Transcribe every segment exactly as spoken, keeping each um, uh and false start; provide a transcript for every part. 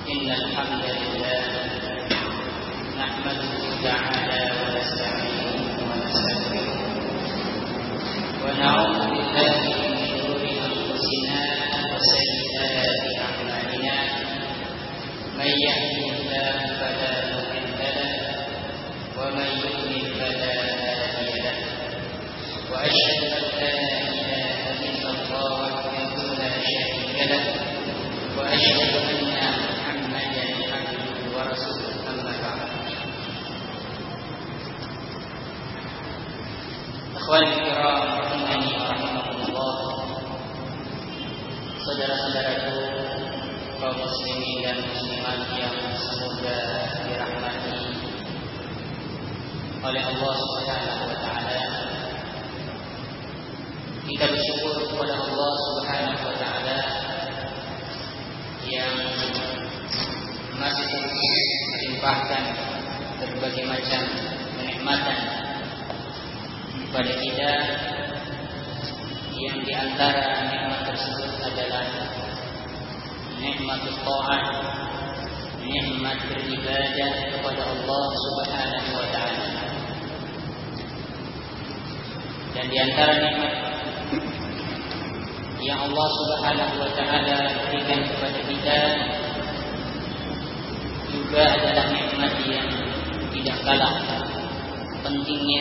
إن الحمد لله نحمده تعالى ونستعينه ونستغفره ونعوذ بالله من شرور أنفسنا وسيئات أعمالنا من يهده الله فلا مضل له ومن يضلل فلا هادي له وأشهد أن لا إله إلا الله وحده لا شريك له وأشهد أن محمدا عبده ورسوله أما بعد. Ikhwani kiram rahimani wa rahimakumullah. Saudara-saudaraku kaum muslimin dan muslimat yang semoga dirahmati oleh Allah Subhanahu wa taala. Kita bersyukur kepada Allah Subhanahu wa taala yang masih terus melimpahkan berbagai macam kenikmatan kepada kita, yang diantara nikmat tersebut adalah nikmat taat, nikmat beribadah kepada Allah Subhanahu wa taala. Dan diantara nikmat yang Allah Subhanahu wa taala berikan kepada kita juga adalah nikmat yang tidak kalah pentingnya,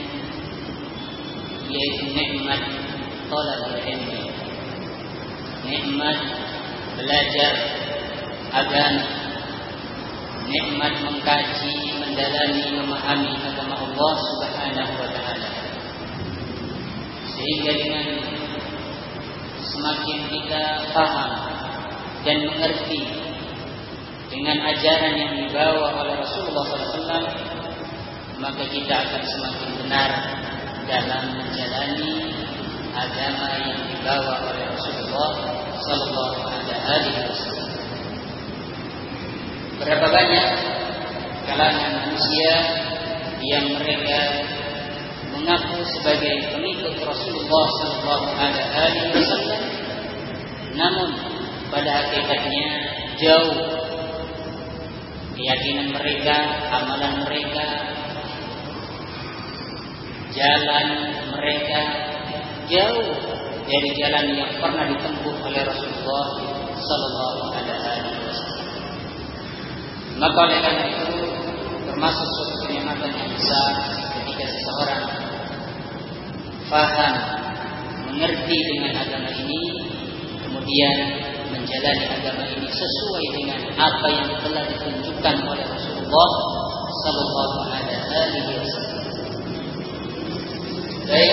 yaitu nikmat talabul ilmi, nikmat belajar agama, nikmat mengkaji, mendalami, memahami agama Allah Subhanahu wa taala. Sehingga dengan semakin kita paham dan mengerti dengan ajaran yang dibawa oleh Rasulullah sallallahu alaihi wasallam, maka kita akan semakin benar dalam menjalani agama yang dibawa oleh Rasulullah sallallahu alaihi wasallam. Berapa banyak kalangan manusia yang mereka mengaku sebagai pengikut Rasulullah sallallahu alaihi wasallam, namun pada hakikatnya jauh keyakinan mereka, amalan mereka, jalan mereka jauh dari jalan yang pernah ditempuh oleh Rasulullah sallallahu alaihi wasallam. Maka oleh karena itu termasuk suatu kenikmatan yang besar ketika seseorang faham, mengerti dengan agama ini, kemudian menjalani agama ini sesuai dengan apa yang telah ditunjukkan oleh Rasulullah sallallahu alaihi wasallam. Baik,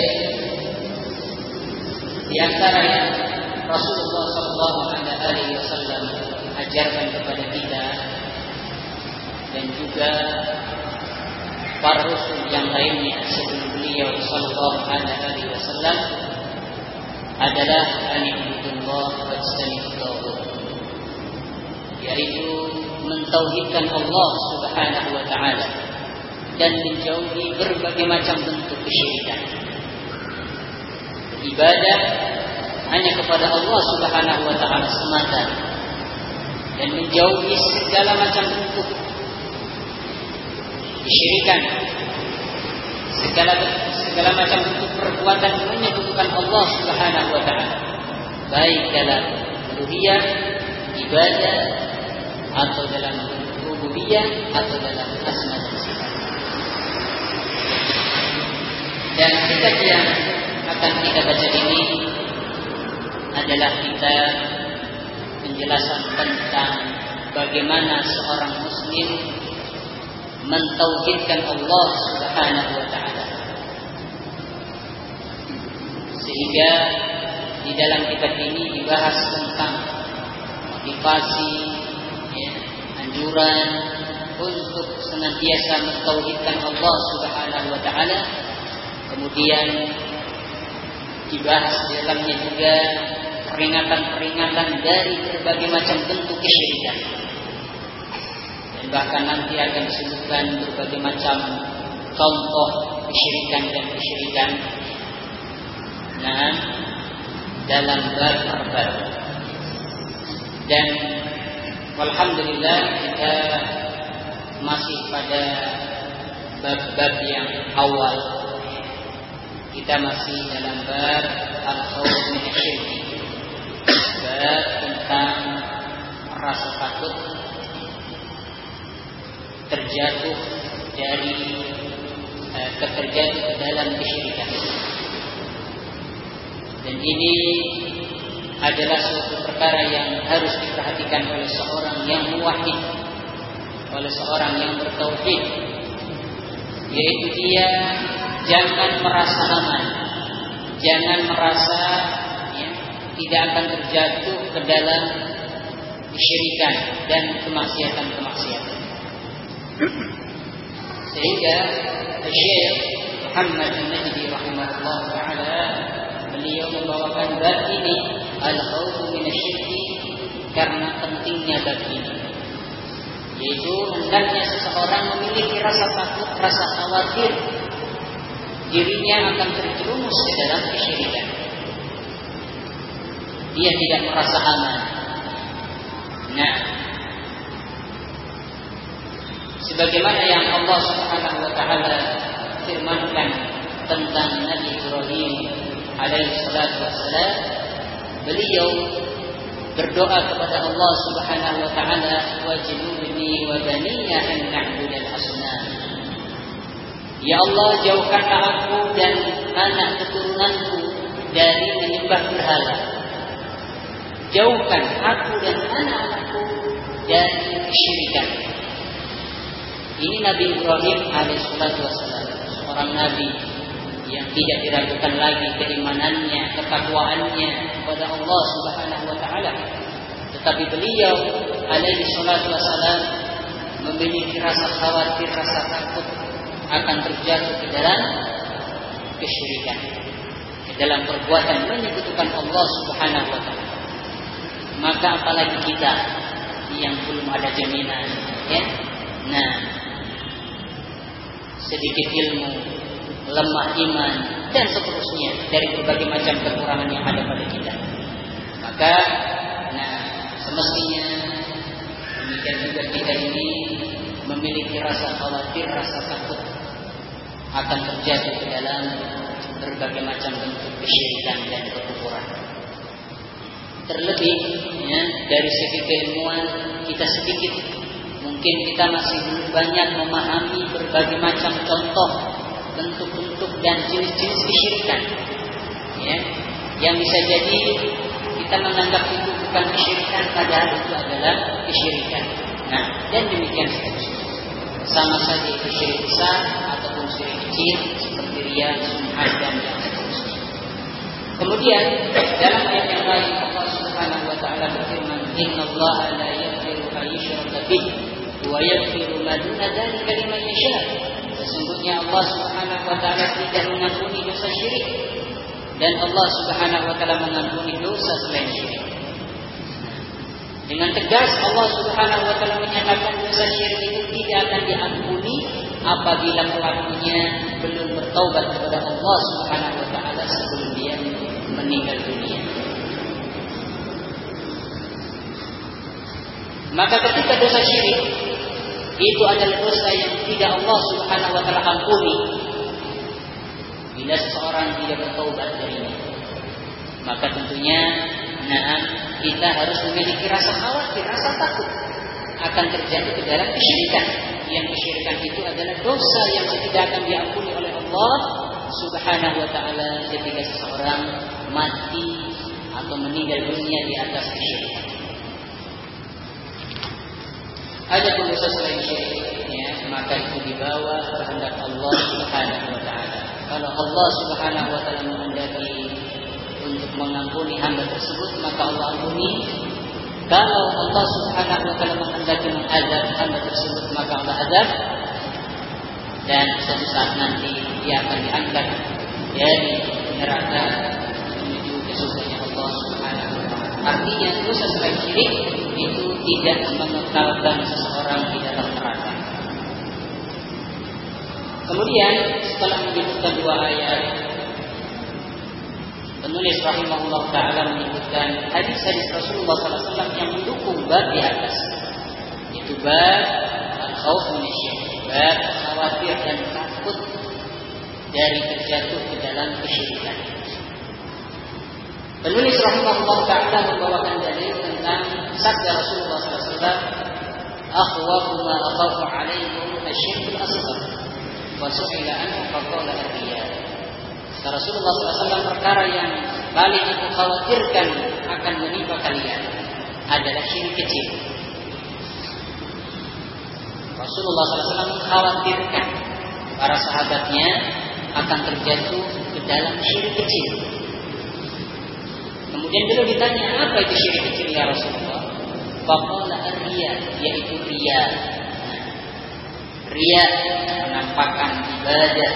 di antara yang Rasulullah sallallahu alaihi wasallam ajarkan kepada kita dan juga para rasul yang lainnya sebelum beliau sallallahu alaihi wasallam adalah anibudullah wajtanibut, yaitu mentauhidkan Allah Subhanahu wa taala dan menjauhi berbagai macam bentuk kesyirikan. Ibadah hanya kepada Allah Subhanahu wa taala semata dan menjauhi segala macam bentuk kesyirikan, segala segala macam bentuk perbuatan menyekutukan Allah Subhanahu wa taala, baik dalam uluhiyah, ibadah, atau dalam rububiyah, atau dalam asma dan sifat. Dan kitab yang akan kita baca ini adalah kitab penjelasan tentang bagaimana seorang muslim mentauhidkan Allah Subhanahu wa taala. Sehingga di dalam kitab ini dibahas tentang motivasi, ya, anjuran untuk senantiasa mentauhidkan Allah Subhanahu wa taala. Kemudian dibahas di dalamnya juga peringatan-peringatan dari berbagai macam bentuk kesyirikan. Dan bahkan nanti akan disebutkan berbagai macam contoh kesyirikan dan kesyirikan. Nah, dalam bab per bab. Dan Alhamdulillah kita masih pada bab-bab yang awal. Kita masih dalam bab al-khawf min asy-syirk. Bab tentang rasa takut terjatuh dari eh, terjatuh ke dalam kesyirikan. Dan ini adalah suatu perkara yang harus diperhatikan oleh seorang yang muwahhid, oleh seorang yang bertauhid, yaitu dia jangan merasa aman, jangan merasa ya, tidak akan terjatuh ke dalam kesyirikan dan kemaksiatan-kemaksiatan. Sehingga Syekh Muhammad An-Najdi rahimahullah taala beliau membawakan bab ini al-khawf min asy-syirk karena pentingnya bab ini, yaitu hendaknya seseorang memiliki rasa takut, rasa khawatir dirinya akan terjerumus ke dalam kesyirikan. Dia tidak merasa aman. Nah, sebagaimana yang Allah Subhanahu wa taala firmankan tentang Nabi Ibrahim alaihi salatu wassalam, beliau berdoa kepada Allah Subhanahu wa taala, wajnubni wa baniya an na'budal asnam. Ya Allah, jauhkanlah aku dan anak keturunanku dari menyembah berhala. Jauhkan aku dan anak-anakku dari kesyirikan. Ini Nabi Ibrahim alaihi salatu wassalam, seorang nabi yang tidak diragukan lagi keimanannya, ketakwaannya kepada Allah Subhanahu wa taala. Tetapi beliau alaihi salatu wassalam memiliki rasa khawatir, rasa takut akan terjatuh ke dalam kesyirikan, ke dalam perbuatan menyekutukan Allah Subhanahu wa taala. Maka apalagi kita yang belum ada jaminan, ya. Nah, sedikit ilmu, lemah iman, dan seterusnya dari berbagai macam kekurangan yang ada pada kita. Maka, nah, semestinya demikian juga kita ini memiliki rasa khawatir, rasa takut akan terjatuh ke dalam berbagai macam bentuk kesyirikan dan kekufuran. Terlebih, ya, dari segi keilmuan kita sedikit, mungkin kita masih belum banyak memahami berbagai macam contoh, bentuk-bentuk dan jenis-jenis kesyirikan, ya, yang bisa jadi kita menganggap itu bukan kesyirikan, padahal itu adalah kesyirikan. Nah, dan demikian seterusnya. Sama saja itu syirik besar ataupun syirik kecil seperti riya, sum'ah dan yang seterusnya. Kemudian dalam ayat yang lain Allah Subhanahu wa taala berfirman, "Innallaha la yaghfiru an yushraka bihi wa yaghfiru ma duna dzalika liman yasha." Sesungguhnya Allah Subhanahu wa taala tidak mengampuni dosa syirik, dan Allah Subhanahu wa taala mengampuni dosa selain syirik. Dengan tegas Allah Subhanahu wa taala menyatakan dosa syirik itu tidak akan diampuni apabila pelakunya belum bertaubat kepada Allah Subhanahu wa taala sebelum dia meninggal dunia. Maka ketika dosa syirik itu adalah dosa yang tidak Allah Subhanahu wa taala ampuni bila seseorang tidak bertaubat darinya, maka tentunya nah, kita harus memiliki rasa khawatir, rasa takut akan terjadi ke dalam kesyirikan. Yang kesyirikan itu adalah dosa yang tidak akan diampuni oleh Allah Subhanahu wa taala ketika seseorang mati atau meninggal dunia di atas kesyirikan. Ada dosa selain syirik, ya, maka itu dibawa kehendak Allah Subhanahu wa taala. Kalau Allah Subhanahu wa taala menghendaki untuk mengampuni hamba tersebut, maka Allah ampuni. Kalau Allah Subhanahu wa taala menghendaki mengazab hamba tersebut, maka Allah azab. Dan suatu saat nanti dia akan diangkat dari neraka menuju ke surga Allah Subhanahu wa taala. Artinya dosa selain syirik itu tidak mengekalkan seseorang di dalam neraka. Kemudian setelah menyebutkan dua ayat, penulis rahimahullah ta'ala menyebutkan hadis-hadis Rasulullah sallallahu alaihi wasallam yang mendukung bab di atas. yaitu bab al-khauf minasyirik, bab khawatir dan takut dari terjatuh ke dalam kesyirikan. Penulis rahimahullah ta'ala membawakan dalil tentang sabda Rasulullah sallallahu alaihi wasallam, "Akhwafu ma akhafu 'alaikum asy-syirkul asghar." Wa su'ila anhu faqala ar-riya. Rasulullah sallallahu alaihi wasallam, perkara yang paling aku khawatirkan akan menimpa kalian adalah syirik kecil. Rasulullah sallallahu alaihi wasallam khawatirkan para sahabatnya akan terjatuh ke dalam syirik kecil. Kemudian beliau ditanya, apa itu syirik kecil ya Rasulullah? Faqala ar-riya, yaitu riya. Riya menampakkan ibadah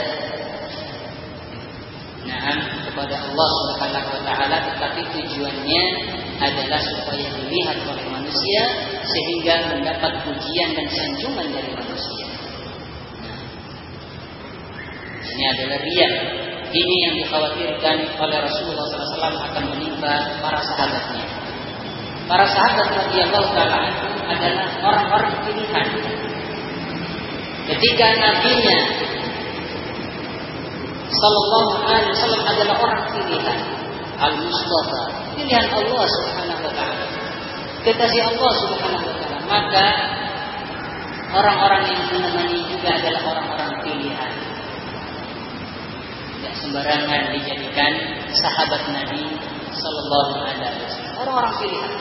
nah kepada Allah Subhanahu wa taala, tetapi tujuannya adalah supaya dilihat oleh manusia sehingga mendapat pujian dan sanjungan dari manusia. Nah, ini adalah riya. Ini yang dikhawatirkan oleh Rasulullah sallallahu alaihi wasallam akan menimpa para sahabatnya. Para sahabat radhiyallahu taala adalah orang-orang pilihan. Ketika nabinya sallallahu alaihi wasallam adalah orang pilihan, al-Mustafa, pilihan Allah Subhanahu wa taala, kekasih Allah Subhanahu wa taala, maka orang-orang yang menemani juga adalah orang-orang pilihan. Tidak sembarangan dijadikan sahabat Nabi sallallahu alaihi wasallam, orang-orang pilihan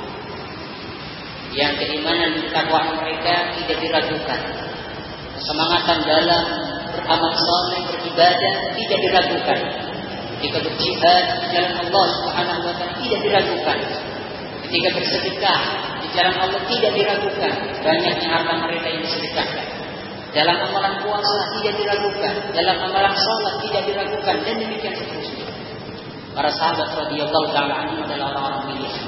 yang keimanan dan takwaan mereka tidak diragukan. Kesemangatan dalam beramal saleh, beribadah tidak diragukan. Ketika berjihad di jalan Allah Subhanahu wa taala tidak diragukan. Ketika bersedekah di jalan Allah tidak diragukan. Banyaknya harta mereka yang disedekahkan. Dalam amalan puasa tidak diragukan, dalam amalan salat tidak diragukan, dan demikian seterusnya. Para sahabat radhiyallahu taala anhum adalah orang-orang pilihan.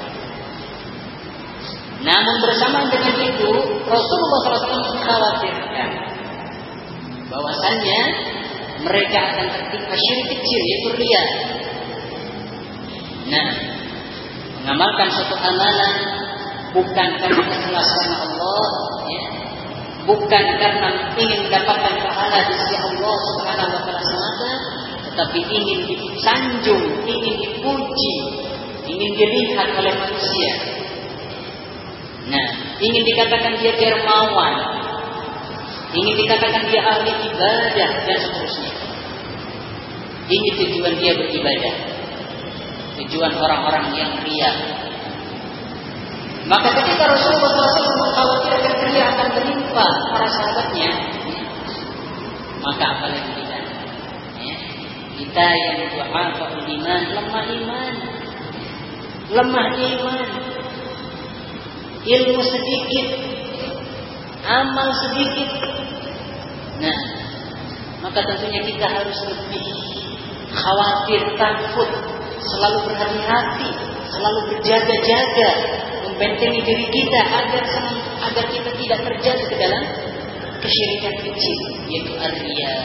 Namun bersamaan dengan itu, Rasulullah sallallahu alaihi wasallam mengkhawatirkan bahwasannya mereka akan tertimpa syirik kecil, yaitu riya. Nah, mengamalkan suatu amalan bukan karena ikhlas karena Allah, ya, bukan karena ingin mendapatkan pahala di sisi Allah Subhanahu wa taala semata, tetapi ingin disanjung, ingin dipuji, ingin dilihat oleh manusia. Nah, ingin dikatakan dia dermawan, ingin dikatakan dia ahli ibadah dan seterusnya. Ini tujuan dia beribadah, tujuan orang-orang yang riya. Maka ketika Rasulullah sallallahu alaihi wasallam mengkhawatirkan riya akan menimpa para sahabatnya, maka apalagi kita, ya, kita yang du'afa'ul iman, lemah iman, lemah iman, ilmu sedikit, amal sedikit. Nah, maka tentunya kita harus lebih khawatir, takut, selalu berhati-hati, selalu berjaga-jaga, membentengi diri kita agar agar kita tidak terjatuh ke dalam kesyirikan kecil, yaitu ar-riya.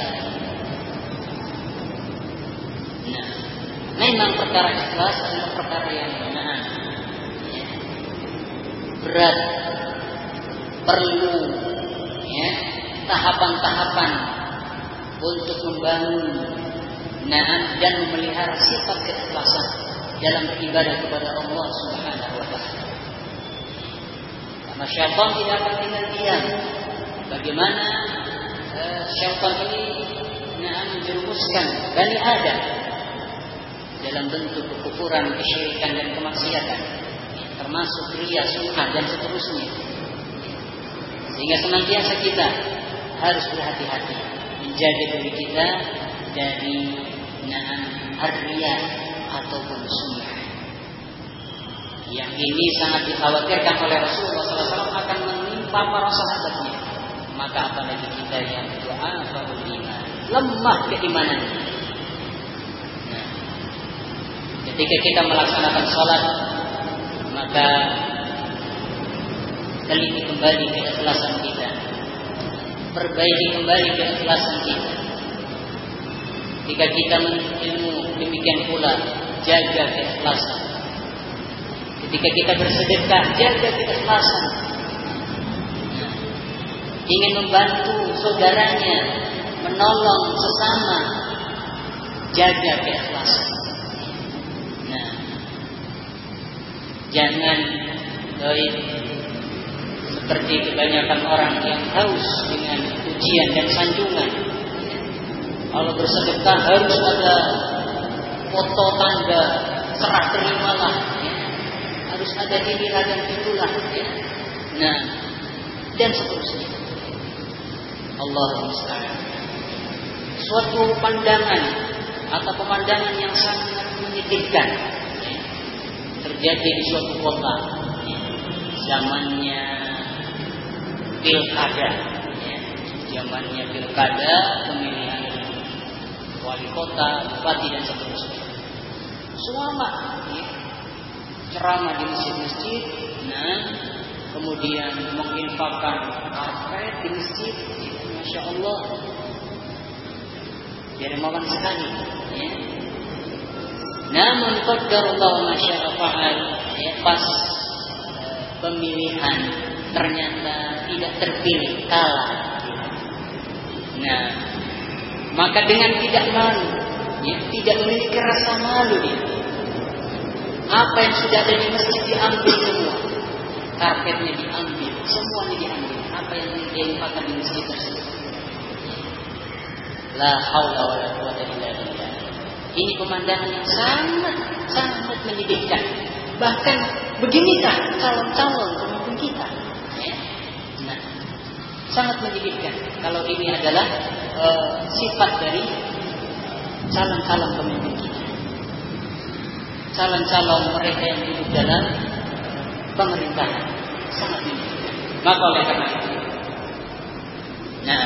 Nah, memang perkara ikhlas adalah perkara yang benar, ya, berat, perlu, ya, tahapan-tahapan untuk membangun na'am dan memelihara sifat keikhlasan dalam beribadah kepada Allah Subhanahu wa taala. Karena syaitan tidak akan tinggal diam. Bagaimana uh, syaitan ini na'am menjerumuskan Bani Adam dalam bentuk kekufuran, kesyirikan dan kemaksiatan, termasuk riya, sum'ah dan seterusnya. Sehingga senantiasa kita harus berhati-hati menjaga diri kita dari na'am ar-riya ataupun sum'ah. Yang ini sangat dikhawatirkan oleh Rasulullah sallallahu alaihi wasallam akan menimpa para sahabatnya. Maka apalagi kita yang du'afa'ul iman, lemah keimanan. Nah, ketika kita melaksanakan salat, maka teliti kembali keikhlasan kita, perbaiki kembali keikhlasan kita. Jika kita menuntut ilmu, demikian pula jaga keikhlasan. Ketika kita bersedekah, jaga keikhlasan. ingin membantu saudaranya, menolong sesama, jaga keikhlasan. Nah, jangan doib seperti kebanyakan orang yang haus dengan pujian dan sanjungan. Kalau bersedekah harus ada foto tanda serah terimalah, ya. Harus ada inilah dan itulah, ya. Nah, dan seterusnya. Allahumma musta'an. Suatu pandangan atau pemandangan yang sangat menyedihkan, ya, terjadi di suatu kota, ya. Zamannya pilkada, ya. Zamannya pilkada, pemilihan wali kota, bupati dan seterusnya. Suama, ya, ceramah di masjid-masjid, nah, kemudian menginfakkan karpet di masjid, ya, masya Allah, dermawan sekali, ya. Namun qadarullah masya fa'al, ya, pas pemilihan ternyata tidak terpilih, kalah. Nah, maka dengan tidak malu, ya, tidak memiliki rasa malu dia. Apa yang sudah ada di masjid diambil semua, karpetnya diambil, semuanya diambil. Apa yang dia infakkan di masjid tersebut? La haula wala quwwata illa billah. Ini pemandangan yang sangat sangat menyedihkan. Bahkan beginikah calon-calon pemimpin kita? Ya. Nah, sangat menyedihkan kalau ini adalah uh, sifat dari calon-calon pemimpin kita. Calon-calon mereka yang hidup dalam pemerintahan sangat menyedihkan. Maka oleh karena itu, nah,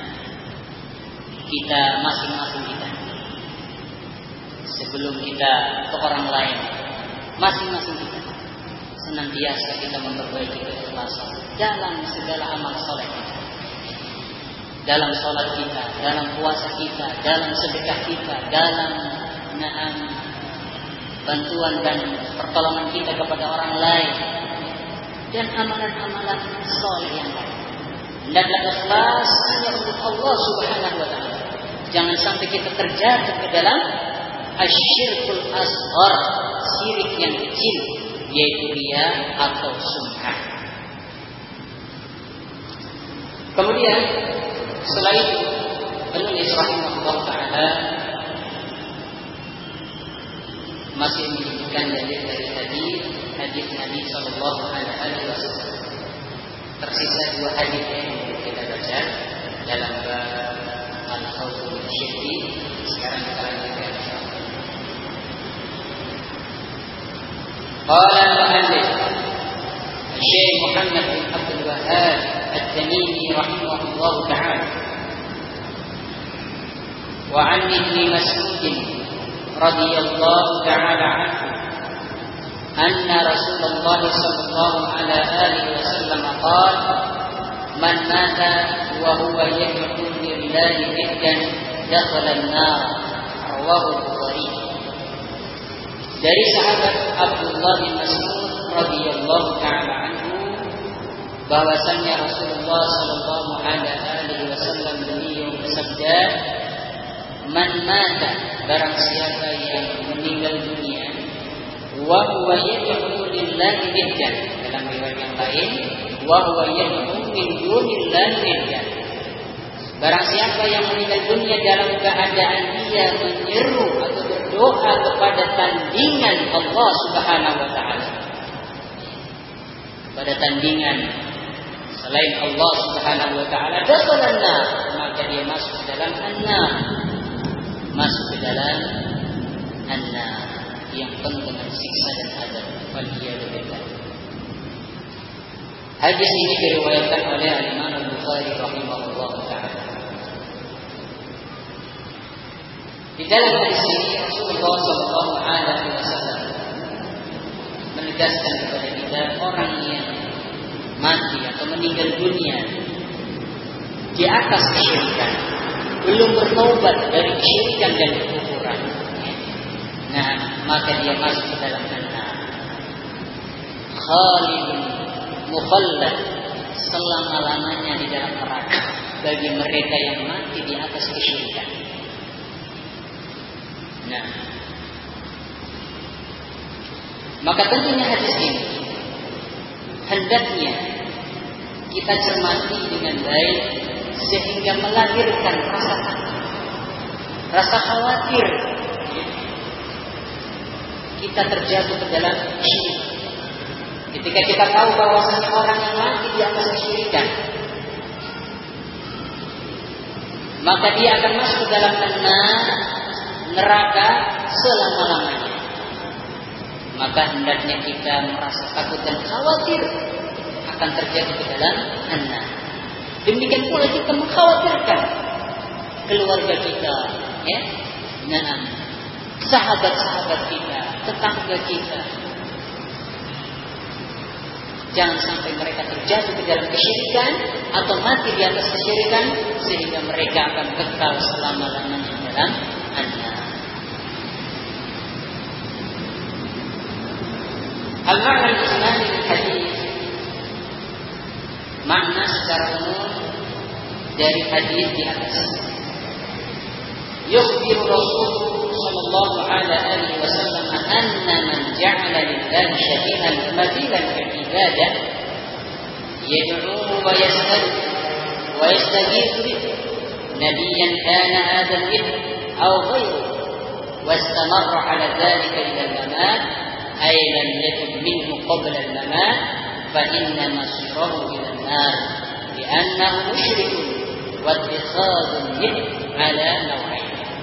kita masing-masing kita sebelum kita ke orang lain, masing-masing kita senantiasa kita memperbaiki keikhlasan dalam segala amal soleh kita, dalam sholat kita, dalam puasa kita, dalam sedekah kita, dalam naam bantuan dan pertolongan kita kepada orang lain, dan amalan-amalan soleh yang lain. Hendaklah ikhlas hanya untuk Allah Subhanahu wa taala. Jangan sampai kita terjatuh ke dalam asyirkul asghar, syirik yang kecil, yaitu riya atau sum'ah. Kemudian setelah itu penulis rahimahullah taala masih menyebutkan dalil dari hadis hadis Nabi sallallahu alaihi wasallam. Tersisa dua hadis yang kita baca dalam bab al-khawf min syirki. Sekarang kita lanjutkan insyaallah. Qala al-muallif Syekh Muhammad bin Abdul Wahhab At-Tamimi rahimahullah ta'ala wa 'an Ibn Mas'ud radhiyallahu ta'ala anhu أن رسول الله صلى الله عليه آله وسلم قال من مات وهو يدعو لله ندا دخل النار رواه البخاري. Dari sahabat Abdullah bin Mas'ud radhiyallahu taala anhu bahwasanya Rasulullah sallallahu alaihi wasallam beliau bersabda, man mata, barang siapa yang meninggal dunia, wa huwa yad'u lillahi niddan, dalam riwayat yang lain wa huwa yad'u min dunillahi niddan, barang siapa yang meninggal dunia dalam keadaan dia menyeru atau berdoa kepada tandingan Allah Subhanahu wa taala, pada tandingan selain Allah Subhanahu wa taala, dakhalan nar, maka dia masuk ke dalam an-nar, masuk ke dalam an-nar yang penuh dengan siksa dan azab. Waliyadzubillah. Hadis ini diriwayatkan oleh Imam Al-Bukhari rahimahullah taala. Di dalam hadis ini Rasulullah sallallahu alaihi wasallam menegaskan kepada kita, orang yang mati atau meninggal dunia di atas kesyirikan, belum bertaubat dari kesyirikan dan kekufuran, nah, maka dia masuk ke dalam neraka. Khalidun mukhallad, selama-lamanya di dalam neraka bagi mereka yang mati di atas kesyirikan. Nah, maka tentunya hadis ini hendaknya kita cermati dengan baik sehingga melahirkan rasa takut, rasa khawatir kita terjatuh ke dalam syirik. Ketika kita tahu bahwasanya orang yang mati di atas kesyirikan, maka dia akan masuk ke dalam neraka selama-lamanya. Maka hendaknya kita merasa takut dan khawatir akan terjatuh ke dalam neraka. Demikian pula kita mengkhawatirkan keluarga kita, ya, nah, sahabat-sahabat kita, tetangga kita. Jangan sampai mereka terjatuh ke dalam kesyirikan atau mati di atas kesyirikan sehingga mereka akan kekal selama-lamanya dalam neraka. Al-makna al-Islami dari hadis, makna secara umum dari hadis di atas. Yukhbiru Rasulullah sallallahu alaihi wasallam anna man ja'ala lillahi sharikan mathilan fil ibadah yad'uhu wa yas'al wa yastaghithu bihi nabiyyan kana hadha al-ibn aw ghayruhu wastamarra ala dhalika ila al-mamat ay lam yakun minhu qabla al-mamat fa inna masirahu ila an-nar li'annahu musyrikun wa ittikhadun min ala naw'ain.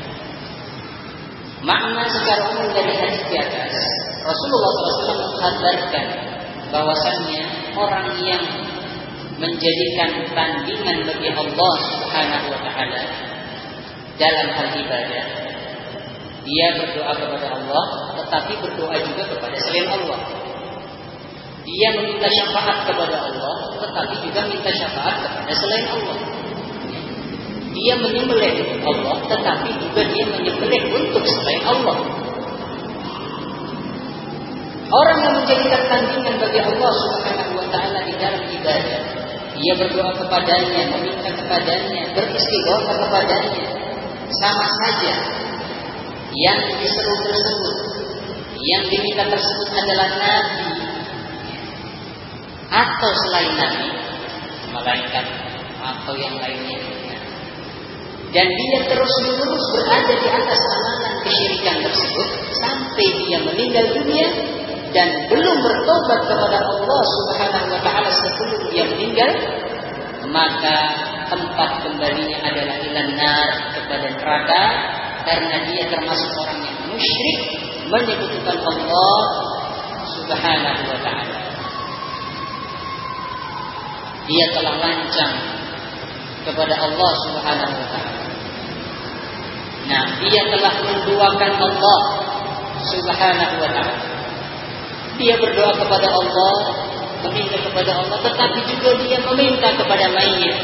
Makna secara umum dari hadis di atas, Rasulullah shallallahu alaihi wasallam mengkhabarkan bahwasannya orang yang menjadikan tandingan bagi Allah Subhanahu wa taala dalam hal ibadah, dia berdoa kepada Allah tetapi berdoa juga kepada selain Allah. Dia meminta syafaat kepada Allah tetapi juga minta syafaat kepada selain Allah. Dia menyembelih Allah tetapi juga dia menyembelih untuk selain Allah. Orang yang menjadikan tandingan bagi Allah Subhanahu wa taala di dalam ibadah, dia berdoa kepadanya, meminta kepadanya, beristighotsah kepadanya, sama saja yang diseru tersebut, yang diminta tersebut adalah nabi atau selain nabi, malaikat atau yang lainnya. Dan dia terus-menerus berada di atas amalan kesyirikan tersebut sampai dia meninggal dunia dan belum bertobat kepada Allah Subhanahu wa taala sebelum dia meninggal, maka tempat kembalinya adalah ilanar, kepada neraka, karena dia termasuk orang yang musyrik menyekutukan Allah Subhanahu wa taala. Dia telah lancang kepada Allah Subhanahu wa taala. Nah, dia telah menduakan Allah Subhanahu wa taala. Dia berdoa kepada Allah, meminta kepada Allah, tetapi juga dia meminta kepada mayit,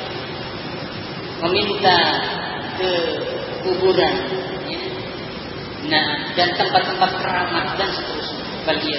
meminta ke kuburan, ya. Nah, dan tempat-tempat keramat dan seterusnya. Bagi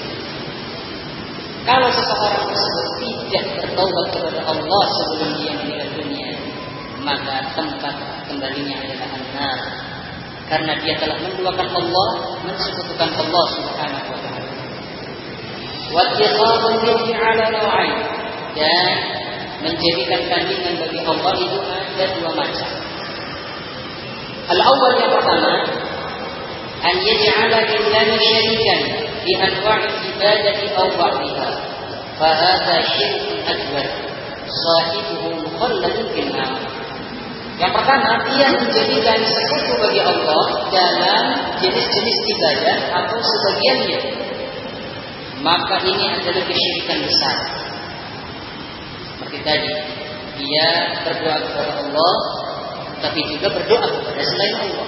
kalau seseorang tersebut tidak bertaubat kepada Allah sebelum dia meninggal dunia, maka tempat kembalinya adalah an-nar, karena dia telah menduakan Allah, mensekutukan Allah Subhanahu wa taala. Wa ittikhadun bihi 'ala naw'ain, dan menjadikan tandingan bagi Allah itu ada dua macam. Al-awwal, yang pertama, an yaj'ala lillahi syarikan fi anwa'i ibadati aw ba'dihha, fa hadha syirkun akbar sahibuhu mukhalladun fil nar. Yang pertama, dia menjadikan sekutu bagi Allah dalam jenis-jenis ibadah atau sebagiannya, maka ini adalah kesyirikan besar. Seperti tadi, dia berdoa kepada Allah tapi juga berdoa kepada selain Allah.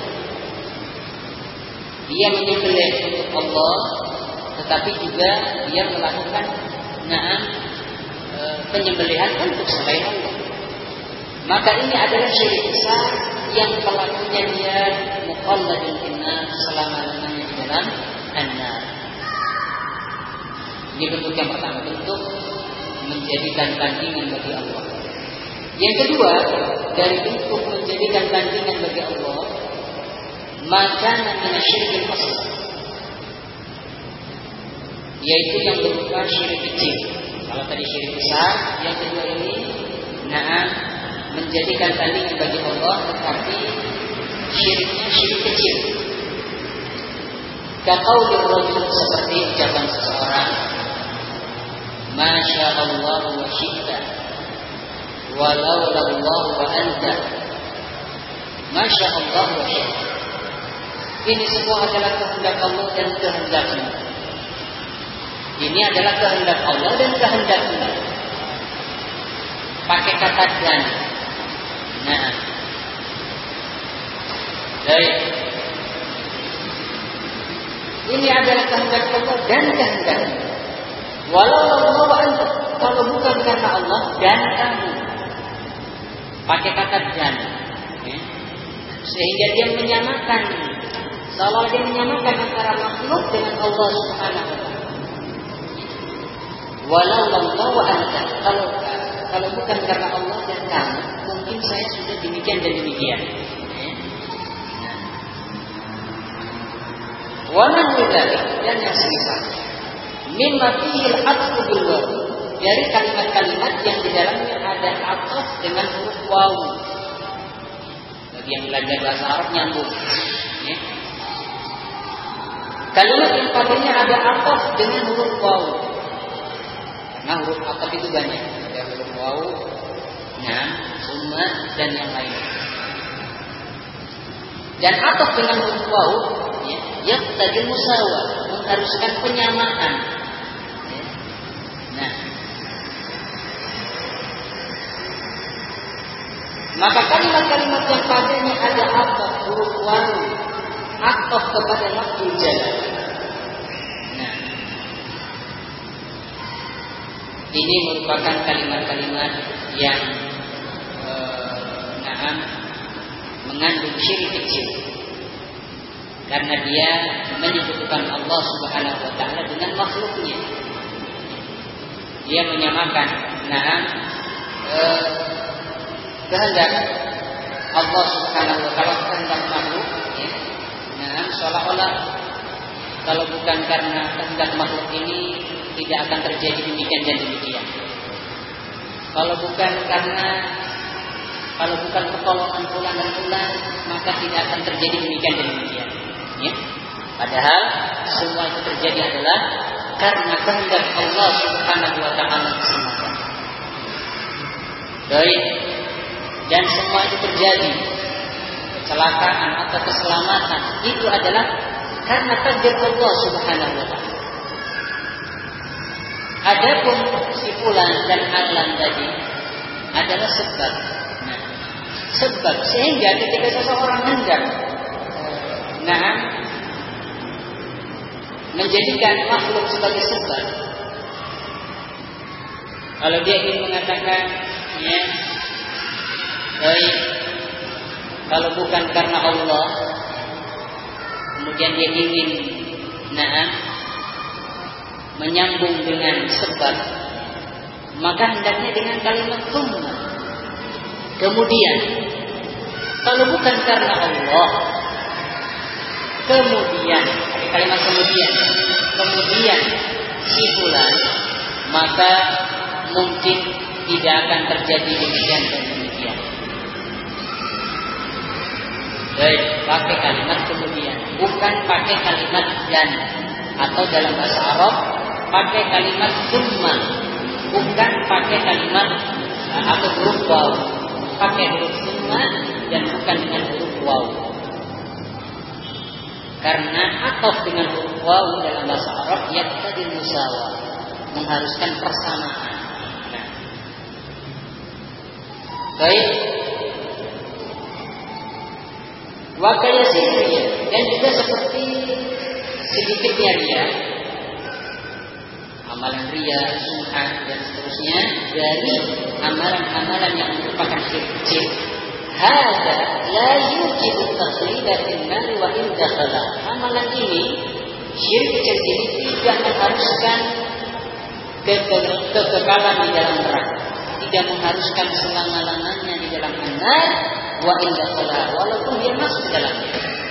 Dia menyembelih untuk Allah tetapi juga dia melakukan na'am e, penyembelihan untuk selain Allah. Maka ini adalah syirik besar yang pelakunya dia mukhalladun finnar, selama-lamanya di dalam an-nar. Ini bentuk yang pertama, bentuk menjadikan tandingan bagi Allah. Yang kedua, dari bentuk menjadikan tandingan bagi Allah, maka namanya syirik asghar, yaitu yang berupa syirik kecil. Kalau tadi syirik besar, yang kedua ini, nah, menjadikan tandingan bagi Allah, tetapi syiriknya syirik kecil. Kaqaulir rajul, seperti ucapan seseorang, Masya Allah wa syi'ta, walau Allah wa anta. Masya Allah wa syi'ta. Ini semua adalah kehendak Allah dan kehendakmu. Ini adalah kehendak Allah dan kehendakmu. Pakai kata dan. Nah, baik. Ini adalah kehendak Allah dan kehendakmu. Walau Allah wa anta, kalau bukan karena Allah dan kamu. Pakai kata dan. Sehingga dia menyamakan, seolah dia menyamakan antara makhluk dengan Allah Subhanahu wa taala. Walau Allah wa anta, kalau kalau bukan karena Allah dan kamu, mungkin saya sudah demikian dan demikian. Wa man dzalik, dan yang semisal mimma fihi al-'atfu bil waw, dari kalimat-kalimat yang di dalamnya ada ataf dengan huruf waw. Bagi yang belajar bahasa Arab nyambung. Ya. Kalimat yang padanya ada ataf dengan huruf waw. Karena huruf ataf itu banyak. Ada huruf waw, nah, summa dan yang lain. Dan ataf dengan huruf waw, ya, yaqtadi musawa, mengharuskan penyamaan. Nah, maka kalimat-kalimat yang padanya ada ataf huruf waw, ataf kepada lafzul jalal. Nah, ini merupakan kalimat-kalimat yang eh, nah, mengandung syirik kecil, karena dia menyebutkan Allah Subhanahu wa taala dengan makhluknya. Dia menyamakan nah eh, kehendak Allah Subhanahu wa taala kehendak makhluk, ya. Nah, seolah-olah kalau bukan karena kehendak makhluk ini tidak akan terjadi demikian dan demikian. Kalau bukan karena kalau bukan pertolongan fulan dan fulan, maka tidak akan terjadi demikian dan demikian. Ya. Padahal semua itu terjadi adalah karena kehendak Allah Subhanahu wa taala semata. Baik. Dan semua itu terjadi, kecelakaan atau keselamatan, itu adalah karena takdir Allah Subhanahu wa taala. Adapun si fulan dan alam tadi adalah sebab. Nah, sebab sehingga ketika seseorang hendak nah menjadikan makhluk sebagai sebab, kalau dia ingin mengatakan, ya, baik, kalau bukan karena Allah, kemudian dia ingin nah menyambung dengan sebab, maka hendaknya dengan kalimat tsumma. Kemudian, kalau bukan karena Allah, kemudian, ada kalimat kemudian, kemudian si fulan, maka mungkin tidak akan terjadi demikian dan demikian. Baik, pakai kalimat kemudian, bukan pakai kalimat dan, atau dalam bahasa Arab pakai kalimat tsumma, bukan pakai kalimat atau huruf waw, pakai huruf tsumma dan bukan dengan huruf waw. Karena ataf dengan huruf waw dalam bahasa Arab yaqtadi musawa, mengharuskan persamaan. Nah. Baik. Wa kayasirnya, dan juga seperti sedikitnya ria, amalan ria, sum'ah dan seterusnya dari amalan-amalan yang merupakan syirik kecil. Hada la yujibu taqlida fil nar wa in dakhala. Amalan ini, syirik kecil ini tidak mengharuskan kekekalan di dalam neraka, tidak mengharuskan selama-lamanya di dalam neraka, wa inda khala, walaupun dia masuk ke dalamnya.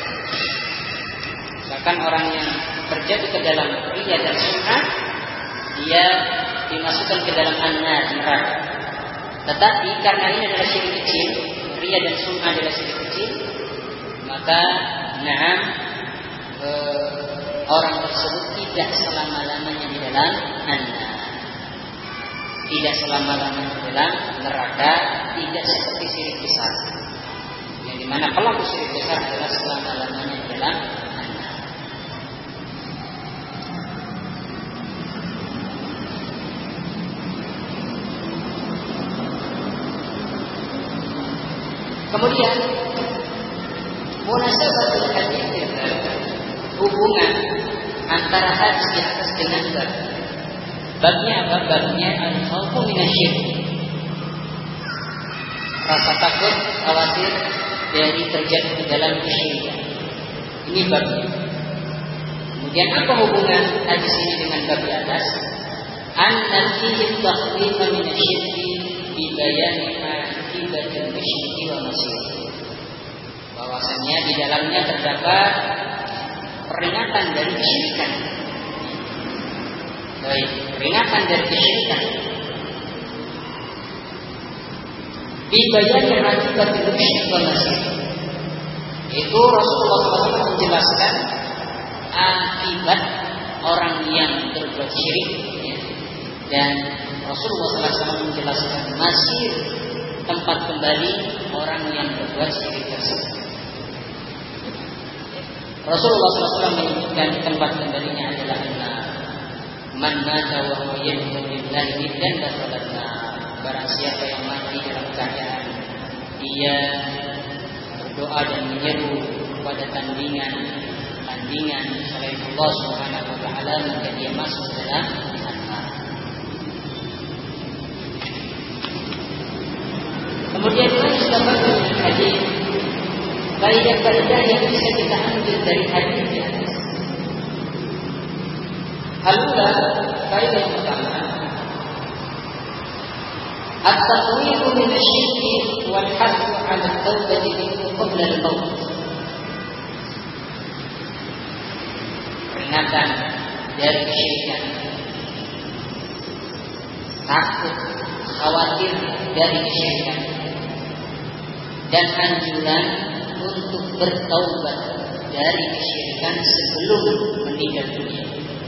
Bahkan orang yang terjatuh ke dalam riya dan sum'ah, dia dimasukkan ke dalam neraka. Tetapi karena ini adalah syirik kecil, riya dan sum'ah adalah syirik kecil, maka na'am e, orang tersebut tidak selama-lamanya di dalam neraka. Tidak selama-lamanya di dalam neraka, tidak seperti syirik besar. Yang dimana pelaku syirik besar adalah selama-lamanya di dalam neraka. Kemudian munasabatul hadis, hubungan antara hadis di atas dengan bab. Babnya apa? Babnya al-khawfu minasyirk. Rasa takut, khawatir dari terjatuh ke dalam kesyirikan. Ini babnya. Kemudian apa hubungan hadis ini dengan bab di atas? Anna fihi takhwifa minasyirk bi bayani akibatil musyrik wa masir. Bahwasanya di dalamnya terdapat peringatan dari kesyirikan. Baik, peringatan dari kesyirikan. Dibayani akibatil musyrik wa masir. Itu Rasulullah shallallahu alaihi wasallam menjelaskan akibat orang yang berbuat syirik, ya. Dan Rasulullah shallallahu alaihi wasallam menjelaskan masir, tempat kembali orang yang berbuat syirik tersebut. Rasulullah shallallahu alaihi wasallam menyebutkan tempat kembalinya adalah man mata wa huwa yad'u billahi niddan dakhalanna. Barang siapa yang mati dalam keadaan dia berdoa dan menyeru kepada tandingan tandingan selain Allah Subhanahu wa taala, maka dia masuk dalam neraka. Kemudian disebutkan dalam hadis kaidah-kaidah yang bisa kita ambil dari hadis ini. Al-ula, kaidah yang pertama, at-takhwifu min asy-syirki wal hathu 'ala at-taubati minhu qabla al-maut. Peringatan dari kesyirikan, takut, khawatir dari kesyirikan, dan anjuran untuk bertaubat dari kesyirikan sebelum meninggal dunia.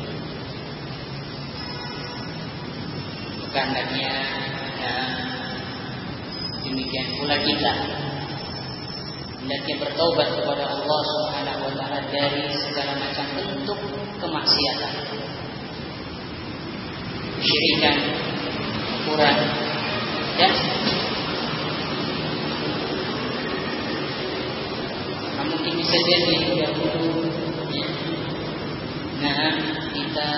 Karenanya, nah, demikian pula kita hendaknya bertaubat kepada Allah Subhanahu wa taala dari segala macam bentuk kemaksiatan, kesyirikan, kekufuran, dan mungkin bisa jadi dahulu, ya. Nah, kita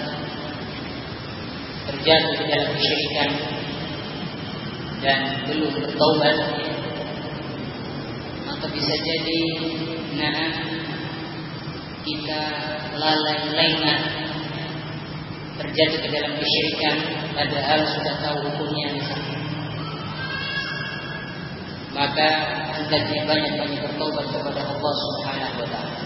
terjatuh ke dalam kesyirikan dan belum bertaubat, ya. Maka bisa jadi, nah, kita lalai lengah terjatuh ke dalam kesyirikan, padahal sudah tahu hukumnya. Maka hendaknya banyak-banyak bertaubat kepada Allah Subhanahu wa taala.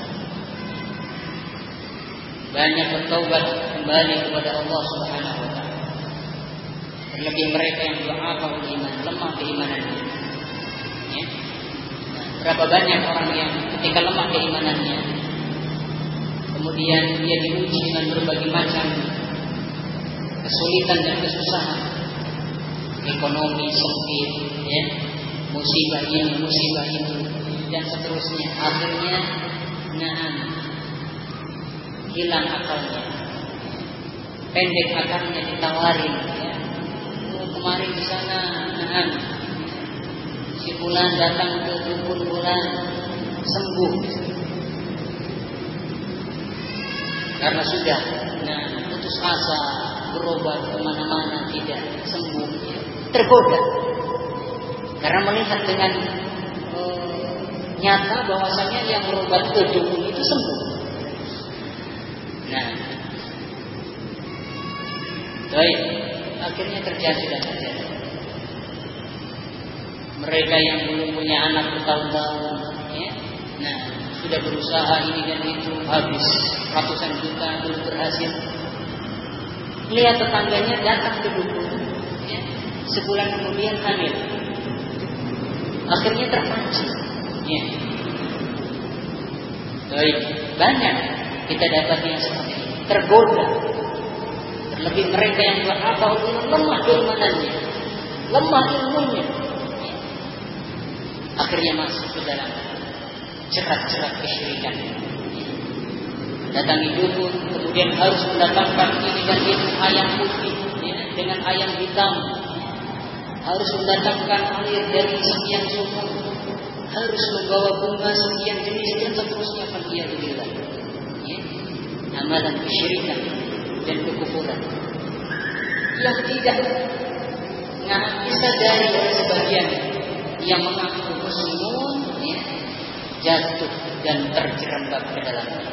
Banyak bertaubat kembali kepada Allah Subhanahu wa taala. Terlebih mereka yang du'afa'ul iman, lemah keimanannya. Ya. Nah, berapa banyak orang yang ketika lemah keimanannya, kemudian dia diuji dengan berbagai macam kesulitan dan kesusahan, ekonomi sempit, ya. Musibah ini, musibah itu, dan seterusnya. Akhirnya, nah, hilang akalnya, pendek akalnya, ditawarin, ya. Oh, kemarin di sana, nah, si bulan datang ke dukun bulan, sembuh. Karena sudah, nah, putus asa, berobat kemana-mana tidak sembuh, ya. Tergoda. Karena melihat dengan e, nyata bahwasanya yang berobat ke dukun itu sembuh. Nah, Baik, akhirnya terjadi dan terjadi. Mereka yang belum punya anak bertahun-tahun, ya, nah sudah berusaha ini dan itu, habis ratusan juta belum berhasil. Lihat tetangganya datang ke dukun, ya, sebulan kemudian hamil. Akhirnya terpancing, ya. Baik, banyak kita dapat yang seperti ini, tergoda. Terlebih mereka yang berapa lemah keimanannya, lemah ilmunya, akhirnya masuk ke dalam cerat-cerat kesyirikan. Datangi dukun, kemudian harus mendatangkan ini dan itu, ayam putih, ya, dengan ayam hitam. Harus mendatangkan air dari sekian sumur, harus membawa bunga sekian jenis dan seterusnya. Alhamdulillah, ya, amalan kesyirikan dan kekufuran yang tidak nah, disadari oleh sebagian yang mengaku muslimun, ya, jatuh dan terjerembab ke dalamnya.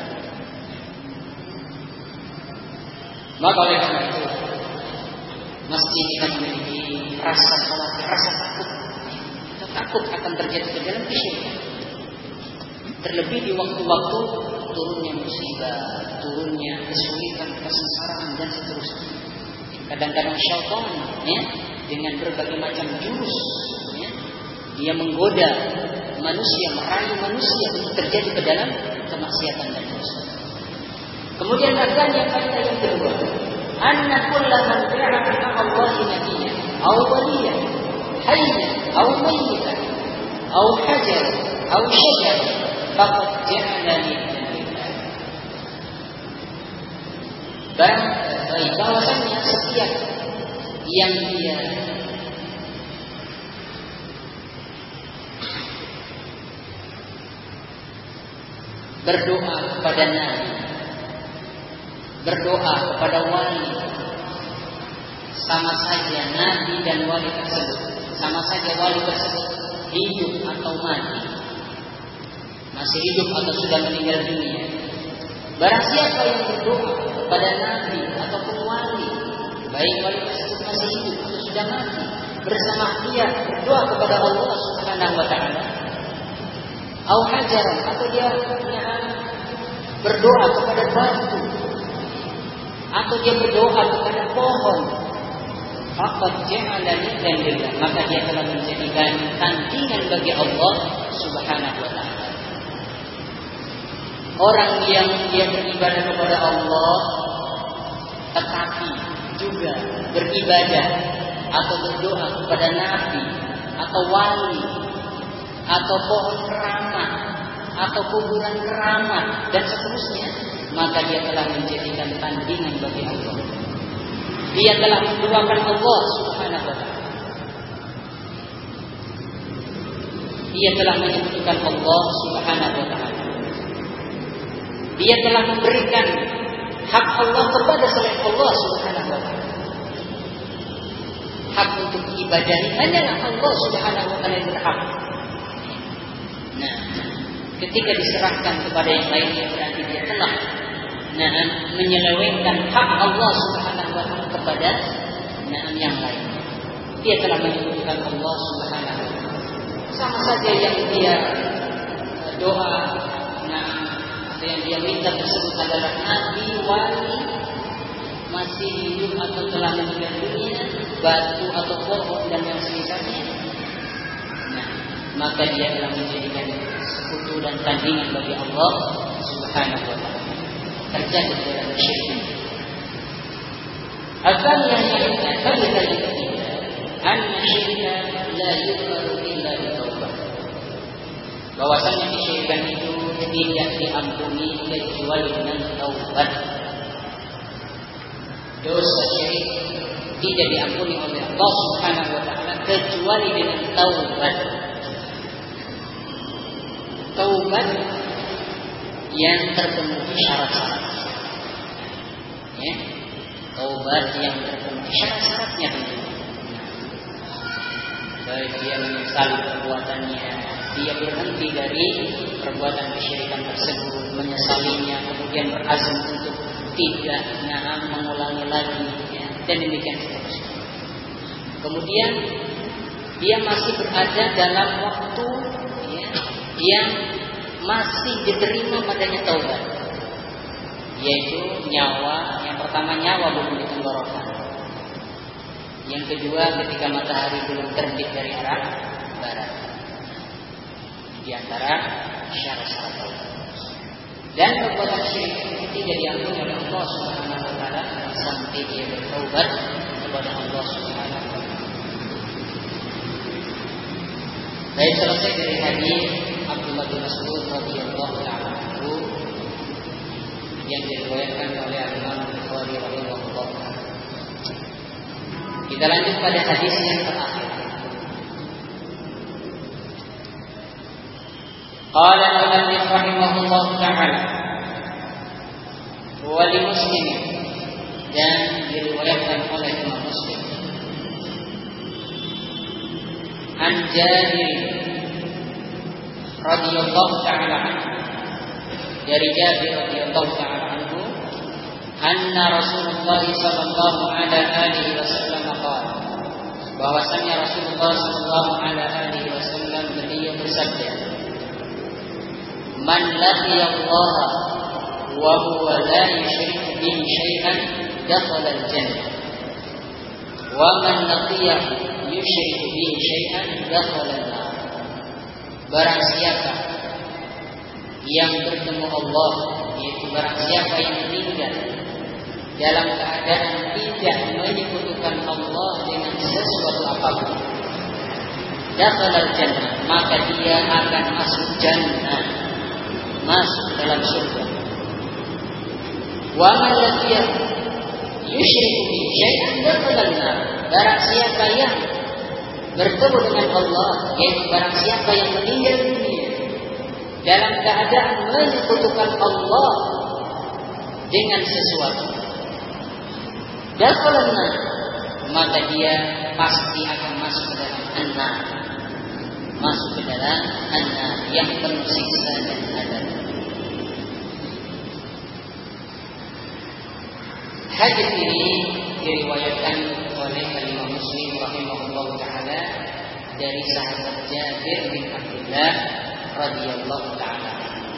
Maka oleh karena itu mesti kita memiliki rasa khawatir, rasa takut. Kita takut akan terjadi ke dalam kesyirikan. Terlebih di waktu-waktu turunnya musibah, turunnya kesulitan, kesengsaraan dan seterusnya. Kadang-kadang syaitan, ya, dengan berbagai macam jurus, ya, dia menggoda manusia, merayu manusia untuk terjadi ke dalam kemaksiatan dan dosa. Kemudian yang kaidah yang kedua, anna kullaman da'a ma'a Allahi nabiyyan aw waliyyan hayyan aw mayyitan aw hajar aw shajar faqad ja'ala lillah. Dan bahwasanya setiap yang dia berdoa kepada Nabi, berdoa kepada wali, sama saja Nabi dan wali tersebut, sama saja wali tersebut hidup atau mati, masih hidup atau sudah meninggal dunia. Barang siapa yang berdoa kepada Nabi ataupun wali, baik wali tersebut masih hidup atau sudah mati, bersama dia berdoa kepada Allah Subhanahu wa taala, au hajaran, atau dia berdoa kepada batu, atau dia berdoa kepada pohon, faqad ja'ala lillah, maka dia telah menjadikan tandingan bagi Allah Subhanahu wa taala. Orang yang dia beribadah kepada Allah tetapi juga beribadah atau berdoa kepada nabi atau wali atau pohon keramat atau kuburan keramat dan seterusnya, maka dia telah menjadikan tandingan bagi Allah. Dia telah menduakan Allah Subhanahu wa taala. Dia telah menyebutkan Allah Subhanahu wa taala. Dia telah memberikan hak Allah kepada selain Allah Subhanahu wa taala. Hak untuk diibadahi hanyalah Allah Subhanahu wa taala yang berhak. Nah, ketika diserahkan kepada yang lainnya, berarti dia telah nah, menyelewengkan hak Allah Subhanahu wa taala kepada nah, yang lain. Dia telah menyebutkan Allah Subhanahu wa taala. Sama saja yang dia doa, nah, atau yang dia minta tersebut adalah nabi, wali, masih hidup atau telah meninggal dunia, batu atau pohon dan yang semisalnya. Nah, maka dia telah menjadikan sekutu dan tandingan bagi Allah Subhanahu wa taala. Terjadi dalam syirik. Asal yang kita kali kali ketiga, anna syirka la yughfaru illa bi taubah. Bahwasanya kesyirikan itu tidak diampuni kecuali dengan taubat. Dosa syirik tidak diampuni oleh Allah Subhanahu wa taala kecuali dengan taubat. Taubat yang terpenuhi syarat-syarat. Ya, taubat yang terpenuhi syarat-syaratnya tentu. Baik dia menyesali perbuatannya, dia berhenti dari perbuatan kesyirikan tersebut, menyesalinya, kemudian berazam untuk tidak nah, mengulangi lagi, ya. dan demikian seterusnya. Kemudian dia masih berada dalam waktu ya, yang masih diterima padanya taubat, yaitu nyawa. Yang pertama nyawa belum di tenggorokan, yang kedua ketika matahari belum terbit dari arah barat. Di antara syarat-syarat taubat. Dan perbuatan syirik itu tidak diampuni oleh Allah Subhanahu wa taala sampai dia bertaubat kepada Allah Subhanahu wa taala. Baik, selesai dari hadis Abdullah bin Mas'ud radhiyallahu ta'ala anhu yang diriwayatkan oleh Imam Bukhari rahimahullah. Kita lanjut pada hadis yang terakhir. Qala al-muallif rahimahullah ta'ala wa li Muslim, dan diriwayatkan oleh Imam Muslim, an Jabir radhiyallahu ta'ala anhu, dari Jabir radhiyallahu ta'ala anhu, anna Rasulullah sallallahu alaihi wasallam qala, bahwasanya Rasulullah sallallahu alaihi wasallam beliau bersabda, man laqiya Allah wa huwa la yusyrik bihi syai'an dakhala al-jannah wa man laqiyahu yusyrik bihi syai'an dakhala an-nar. Barang siapa yang bertemu Allah, yaitu barang siapa yang meninggal dalam keadaan tidak menyekutukan Allah dengan sesuatu apapun, dakhala al-jannah, maka dia akan masuk jannah, masuk dalam surga. Wa man laqiyahu yusyriku bihi syai'an dakhala an-nar. Barang siapa yang bertemu dengan Allah, yaitu barang siapa yang meninggal dunia dalam keadaan menyekutukan Allah dengan sesuatu, dakhala an-nar, maka dia pasti akan masuk ke dalam an-nar, masuk ke dalam an-nar yang penuh siksa dan azab. Hadis ini diriwayatkan oleh Imam Muslim rahimahullah taala dari sahabat Jabir bin Abdullah radhiyallahu taala.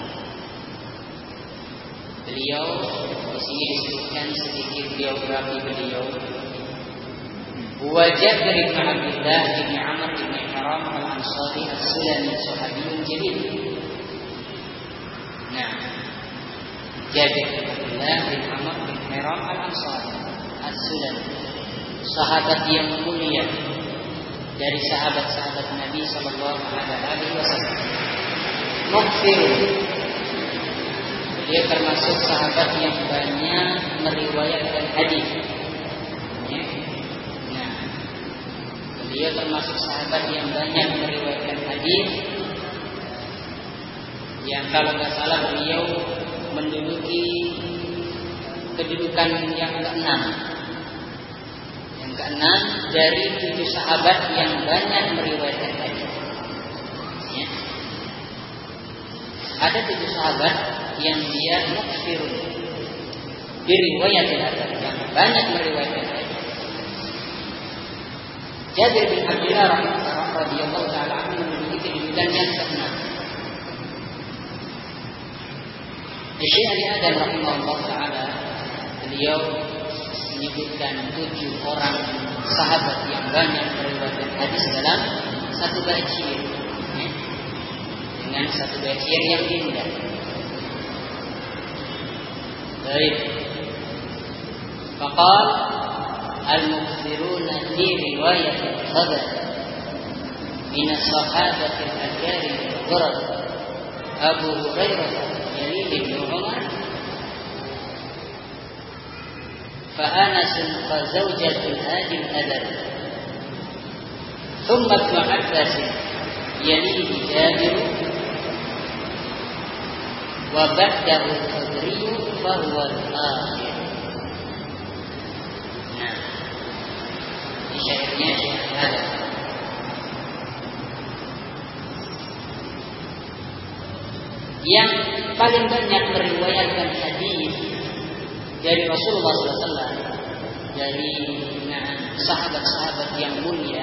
Beliau di sini disebutkan sedikit biografi beliau. Wa Jabir bin Abdullah bin Amr bin Haram al-Ansari as-Sulami sahabiyun jalil. Nah, Jabir bin Abdullah bin Amr bin Haram al-Ansari as-Sulami, sahabat yang mulia dari sahabat-sahabat Nabi sallallahu alaihi wasallam. Mukthir, dia termasuk sahabat yang banyak meriwayatkan hadis. Ya. Nah, beliau termasuk sahabat yang banyak meriwayatkan hadis. Yang kalau nggak salah beliau menduduki kedudukan yang keenam. Yang keenam dari tujuh sahabat yang banyak meriwayatkan hadis. Ya. Ada tujuh sahabat yang dia mukfirun diriwayatkan hadis, yang banyak meriwayatkan hadis. Jabir bin Abdullah radhiyallahu taala anhu memiliki kedudukan yang keenam. Syekh Ali Adam rahimahullah taala, beliau menyebutkan tujuh orang sahabat yang banyak meriwayatkan hadis dalam satu bait syair, ya, dengan satu bait syair yang indah. Baik. Faqal al-mukthiruna fi riwayat al-khabar min as-sahabati al-akarim al-ghurab Abu Hurairah Jalil bin Umar فأنس فزوجة هادي الأدب ثم ابن عباس يليه جابر وبعده الخدري فهو الآخر. Nah, ini syairnya Syekh Adam. Yang paling banyak meriwayatkan hadis dari Rasulullah shallallahu alaihi wasallam dari nah, sahabat-sahabat yang mulia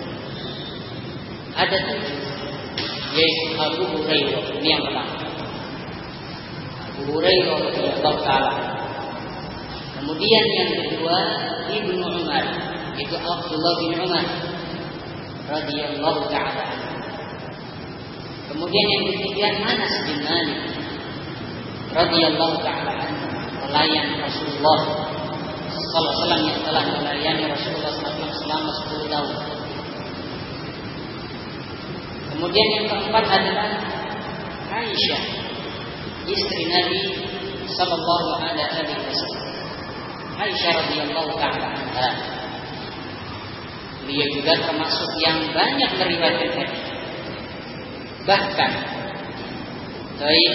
ada tujuh, yaitu Abu Hurairah, ini yang pertama. Abu Hurairah radhiyallahu ta'ala. Kemudian yang kedua Ibnu Umar, itu Abdullah bin Umar radhiyallahu ta'ala. Kemudian yang ketiga Anas bin Malik radhiyallahu ta'ala, pelayan Rasulullah sallallahu alaihi wasallam yang telah melayani Rasulullah sallallahu alaihi wasallam selama sepuluh tahun. Kemudian yang keempat adalah Aisyah, istri Nabi sallallahu alaihi wasallam. Aisyah radhiyallahu ta'ala anha. Beliau juga termasuk yang banyak meriwayatkan hadis. Bahkan baik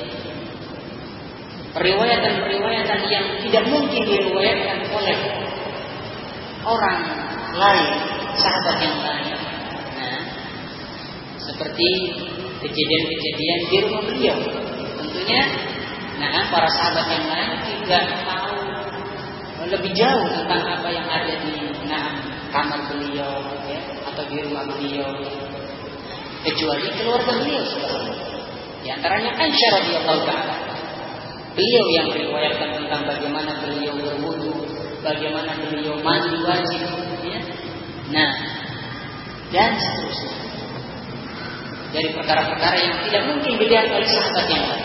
periwayatan-periwayatan yang tidak mungkin diriwayatkan oleh orang lain, sahabat yang lain. Nah, seperti kejadian-kejadian di rumah beliau. Tentunya, nah para sahabat yang lain tidak tahu lebih jauh tentang apa yang ada di nah, kamar beliau, ya, atau di rumah beliau, kecuali keluarga beliau. Di antaranya Aisyah radhiyallahu ta'ala. Beliau yang meriwayatkan tentang bagaimana beliau berwudu, bagaimana beliau mandi wajib, ya. Nah, dan seterusnya. Dari perkara-perkara yang tidak mungkin dilihat oleh sahabat yang lain.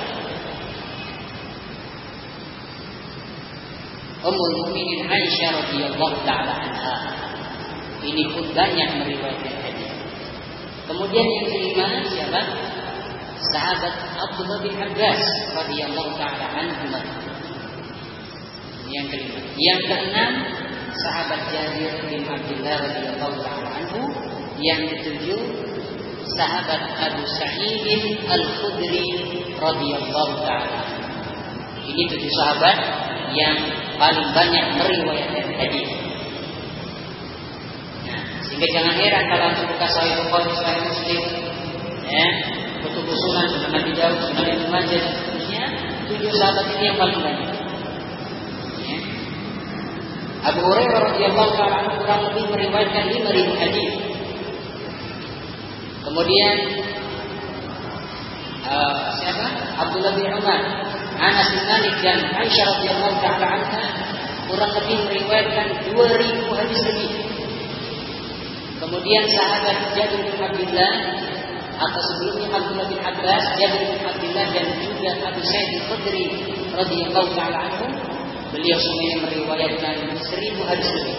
Ummul Mukminin Aisyah radhiyallahu ta'ala anha. Ini pun banyak meriwayatkan hadis. Kemudian yang kelima siapa? Sahabat Abdullah bin Abbas radhiyallahu ta'ala anhu. Yang kelima. Yang keenam sahabat Jabir bin Abdullah radhiyallahu ta'ala anhu. Yang ketujuh sahabat Abu Sa'id Al-Khudri radhiyallahu ta'ala. Ini tujuh sahabat yang paling banyak meriwayatkan hadis. Nah, sehingga jangan heran kalau antum buka Sahih Bukhari, Sahih Muslim, ya, kutub Sunan, Sunan Abi Dawud, Sunan Ibnu Majah, seterusnya, tujuh sahabat ini yang paling banyak. Ya. Abu Hurairah radhiyallahu ta'ala anhu kurang lebih meriwayatkan lima ribu hadis. Kemudian uh, siapa? Abdullah bin Umar, Anas bin Malik dan Aisyah radhiyallahu ta'ala anha kurang lebih meriwayatkan dua ribu hadis lebih. Kemudian sahabat Jabir bin Abdullah atau sebelumnya Abdullah bin Abbas, Jabir bin Abdullah dan juga Abu Sa'id Al-Khudri radhiyallahu ta'ala anhu, beliau semuanya meriwayatkan seribu hadis lebih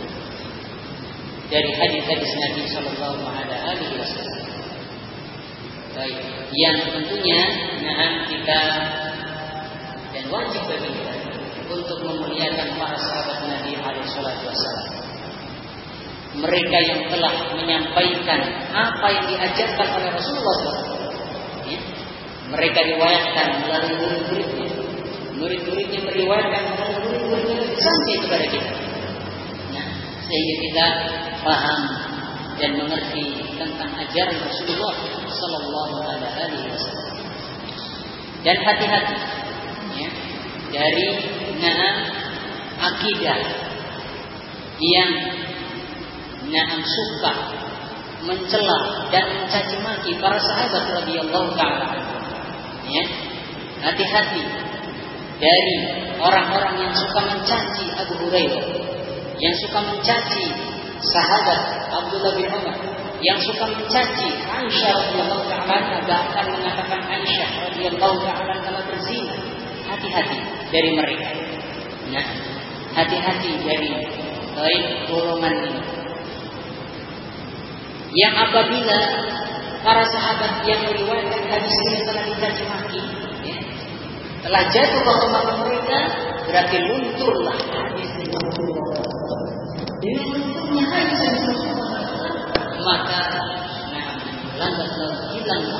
dari hadis-hadis Nabi sallallahu alaihi wasallam. Baik, yang tentunya nah kita dan wajib bagi kita untuk memuliakan para sahabat Nabi alaihi wasallam. Mereka yang telah menyampaikan apa yang diajarkan oleh Rasulullah shallallahu alaihi wasallam. Ya. Mereka riwayatkan melalui murid-muridnya. Murid-muridnya meriwayatkan melalui murid-muridnya sampai kepada kita. Nah, sehingga kita paham dan mengerti tentang ajaran Rasulullah Sallallahu Alaihi Wasallam. Dan hati-hati, ya, dari naam akidah yang naam suka mencela dan mencaci maki para sahabat radhiyallahu ta'ala anhum. Ya, hati-hati dari orang-orang yang suka mencaci Abu Hurairah, yang suka mencaci sahabat Abdullah bin Umar, yang suka mencaci Aisyah radhiyallahu ta'ala, bahkan mengatakan Aisyah radhiyallahu ta'ala telah berzina. Hati-hati dari mereka. Nah, hati-hati dari baik golongan ini. Yang apabila para sahabat yang meriwayatkan hadis ini telah dicaci maki, ya, telah jatuh ke mata mereka, berarti lunturlah hadis ini. Dengan lunturnya hadis ini, maka nah, lambat laun hilanglah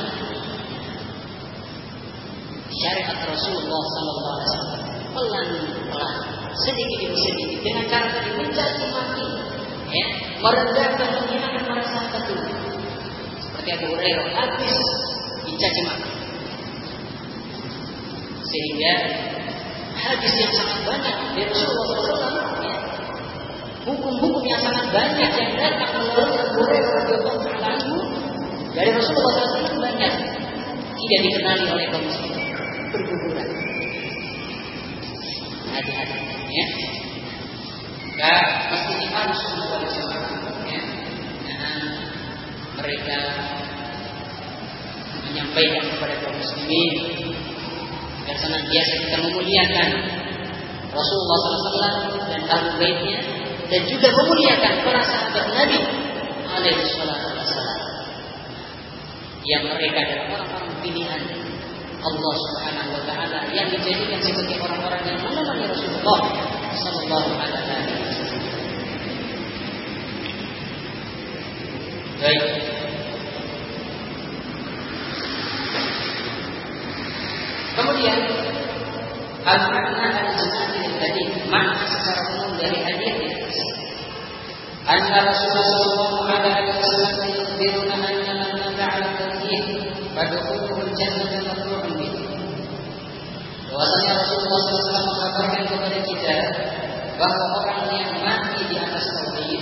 syariat Rasulullah Sallallahu Alaihi Wasallam. Pelan-pelan, sedikit demi sedikit, dengan cara tadi mencaci maki, ya, merendahkan, menghinakan para sahabat itu. Seperti Abu Hurairah habis dicaci maki, sehingga hadis yang sangat banyak dari Rasulullah shallallahu alaihi wasallam, ya, hukum-hukum yang sangat banyak yang datang melalui Abu Hurairah radhiyallahu taala anhu dari Rasulullah shallallahu alaihi wasallam banyak tidak dikenali oleh kaum muslimin, berguguran. Hati-hati ya. Nah, pasti harus semua disamakan ya. Nah, mereka menyampaikan kepada kaum muslimin agar senantiasa kita memuliakan Rasulullah shallallahu alaihi wasallam dan ahli baitnya, dan juga memuliakan para sahabat Nabi alaihi wasallam yang mereka adalah orang-orang pilihan Allah Subhanahu wa taala yang dijadikan sebagai orang-orang yang menemani Rasulullah sallallahu alaihi wasallam. Baik. Kemudian al-makna al-jumlatil tadi, makna secara umum dari hadis ini. Anna Rasulullah sallallahu alaihi wasallam yukhbiruna anna man mata 'ala tauhid fadkhuluhu al-jannata mafru'un bih. Bahwasanya Rasulullah sallallahu alaihi wasallam mengkabarkan kepada kita bahwa orang yang mati di atas tauhid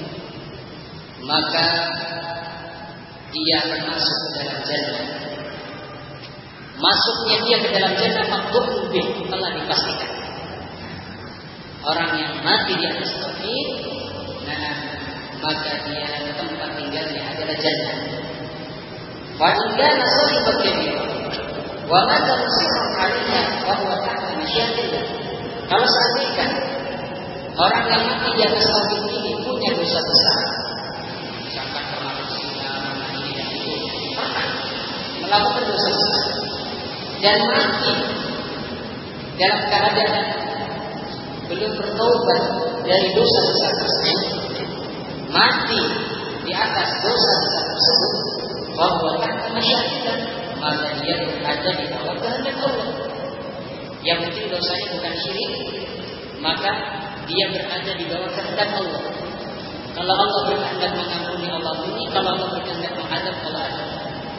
maka dia akan masuk ke dalam jannah. Masuknya dia ke dalam jannah mafru'un bih, telah dipastikan. Orang yang mati di atas tauhid, nah, maka dia tempat tinggalnya adalah jannah. Wa in kana sahiban kabira wa mata musliman 'alaiha wa huwa tahta masyiatillah. Kalau seandainya orang yang mati di atas tauhid ini punya dosa besar, misalkan pernah berzina, ini dan itu, pernah melakukan dosa besar dan mati dalam keadaan belum bertaubat dari dosa besar tersebut, mati di atas dosa besar tersebut, bahwa tahta masyiatillah, maka dia berada di bawah kehendak Allah. Yang penting dosanya bukan syirik, maka dia berada di bawah kehendak Allah. Kalau Allah berkehendak mengampuni, Allah ampuni. Kalau Allah berkehendak mengadab, Allah adab.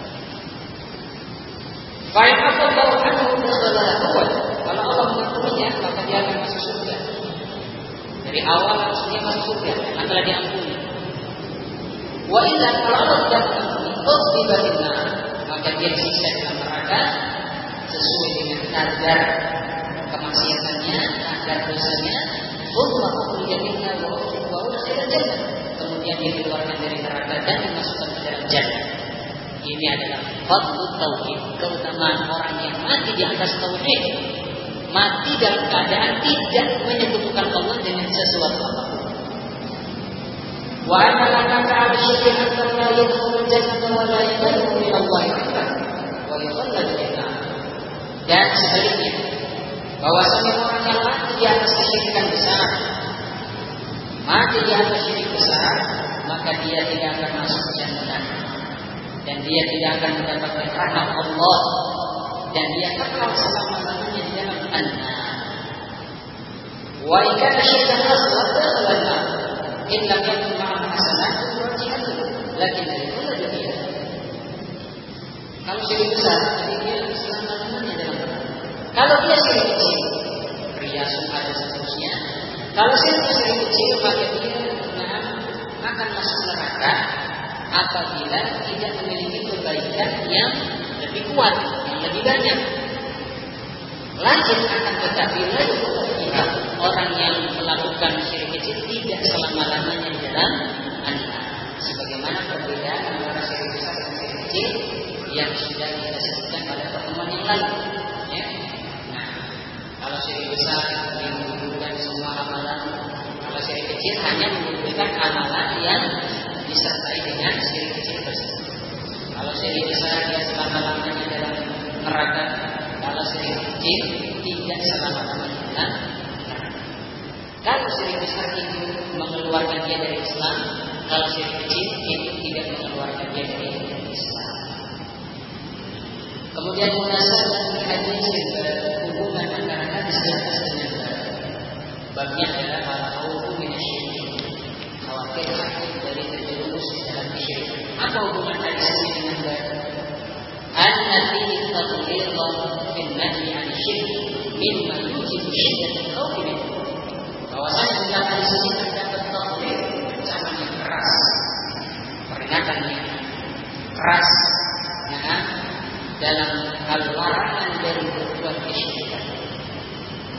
Fa'in afallahu anhu dakhala awal. Kalau Allah mengampuninya, maka dia akan masuk surga. Dari awal harusnya masuk surga, karena telah diampuni. Wa illa kalau Allah tidak mengampuni, ukhtibatillah, maka dia disiksa dalam neraka sesuai dengan kadar kemaksiatannya, kadar dosanya. Thumma ukhrija minha wa udkhila jannah. Kemudian dia dikeluarkan dari neraka dan dimasukkan ke dalam jannah. Ini adalah fadlul tauhid, keutamaan orang yang mati di atas tauhid, mati dalam keadaan tidak menyekutukan Allah dengan sesuatu apapun. Wa anna man ta'ala syirkan la yadkhulul jannata wa la yadkhulu min Allah akbar wa yukhallad jannah. Dan sebaliknya, bahwasanya orang yang mati di atas kesyirikan besar, mati di atas syirik besar, maka dia tidak akan masuk jannah, dan dia tidak akan mendapatkan rahmat Allah, dan dia kekal selama-lamanya di dalam an-nar. Wa in kana syirkan asghar dakhala an-nar in lam yakun ma'ahu hasanatun murji'atun lakin al-khulud fiha. Kalau syirik besar, jadi dia selama-lamanya dalam neraka. Kalau dia syirik kecil, ria, sum'ah dan seterusnya. Kalau syirik kecil, maka dia akan masuk neraka apabila tidak memiliki kebaikan yang lebih kuat, yang lebih banyak. Lanjut akan tetapi orang yang melakukan syirik kecil tidak selama-lamanya di dalam an-nar. Sebagaimana perbedaan antara syirik besar dan syirik kecil yang sudah kita sebutkan pada pertemuan yang lalu. Ya. Nah, kalau syirik besar yang menggugurkan semua amalan, kalau syirik kecil hanya menggugurkan amalan yang disertai dengan syirik kecil tersebut. Kalau syirik besar dia selama-lamanya dalam neraka, kalau syirik kecil tidak selama-lamanya dalam neraka. Kalau syirik besar itu mengeluarkan dia dari Islam, kalau syirik kecil itu tidak mengeluarkan dia dari Islam. Kemudian munasabah hadis hubungan antara hadis di atas dengan babnya adalah al-khawfu minasyirik, khawatir takut dari terjerumus di dalam kesyirikan. Apa hubungan hadis ini dengan bab? Anna fihi tadhhiran fil nahyi 'an syirk mimma yujibu syiddatal khawfi minhu. Bahwasanya dalam hadis ini terdapat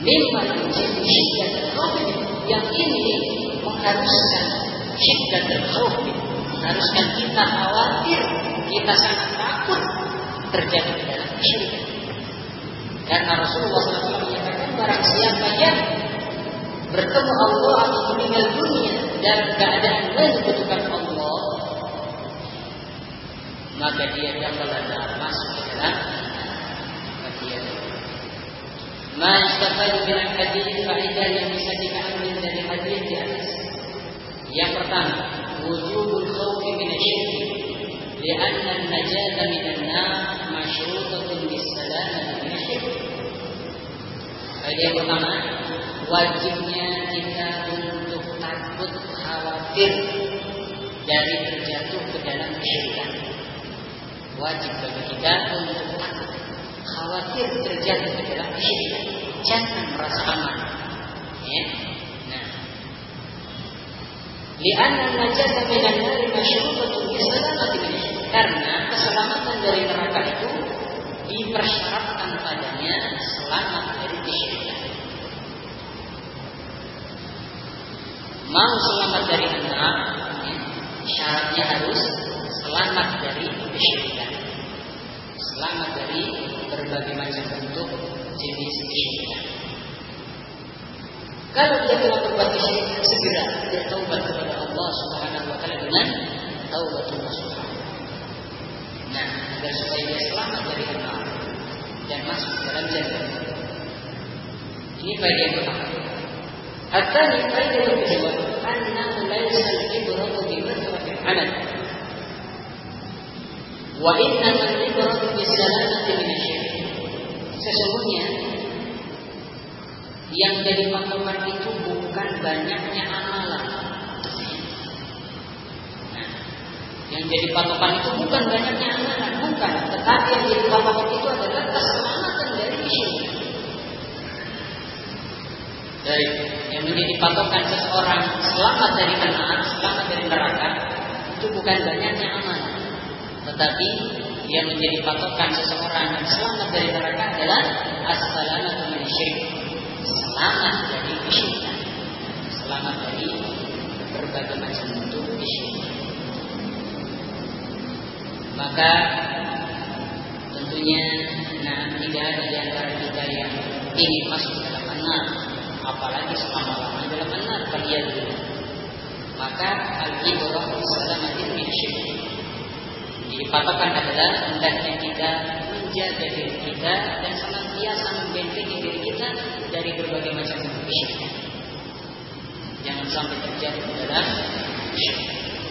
mimma yujibu syiddatul khauf, yang ini mengharuskan syiddatul khauf, mengharuskan kita khawatir, kita sangat takut terjadi di dalam kesyirikan. Karena Rasulullah shallallahu alaihi wasallam menyatakan barang siapa yang bertemu Allah atau meninggal dunia dalam keadaan membutuhkan Allah, maka dia dapat masuk ke dalam bagian. Ma istafadu bil hadis faedah yang bisa diambil dari hadis di atas. Yang pertama, wujubul khawfi minasy-syirk, li'anna an-najata minan nar masyrutatun bis-salamati minasy-syirk. Faedah yang pertama, wajibnya kita untuk takut khawatir dari terjatuh ke dalam kesyirikan. Wajib bagi kita untuk takut khawatir terjatuh ke dalam kesyirikan. Jangan merasa aman. Ya. Nah, li'anna an-najata minan nar masyrutatun bis-salamati minasy-syirk. Karena keselamatan dari neraka itu dipersyaratkan padanya selamat dari kesyirikan. Mau selamat dari neraka, ya, syaratnya harus selamat dari kesyirikan, selamat dari berbagai macam bentuk jenis kesyirikan. Kalau dia telah berbuat kesyirikan, segera bertaubat kepada Allah Subhanahu wa taala dengan taubatul nasuha. Nah, agar supaya dia selamat dari neraka dan masuk ke dalam jannah. Ini faedah yang pertama. At-tsani, faedah yang kedua, annahu laysa al-ibratu bi kathrati al-amal, wa innama al-ibratu bis-salamati minasy-syirk. Sesungguhnya yang jadi patokan itu bukan banyaknya amalan. Nah, yang jadi patokan itu bukan banyaknya amalan, bukan. Tetapi yang jadi patokan itu adalah keselamatan dari kesyirikan. Dari yang menjadi patokan seseorang selamat dari neraka, selamat dari neraka, itu bukan banyaknya amalan, tetapi yang menjadi patokan seseorang yang selamat dari neraka adalah as-salamatu minasy-syirk, selamat dari kesyirikan, selamat dari berbagai macam bentuk kesyirikan. Maka tentunya, nah, tidak ada di antara kita yang ingin masuk dalam neraka, apalagi selama-lamanya dalam benar kalian. Maka al-ibrah bis-salamati minasy-syirk, jadi patokan adalah hendaknya kita menjaga diri kita dan senantiasa membentengi diri kita dari berbagai macam kesyirikan. Jangan sampai terjatuh ke dalam kesyirikan.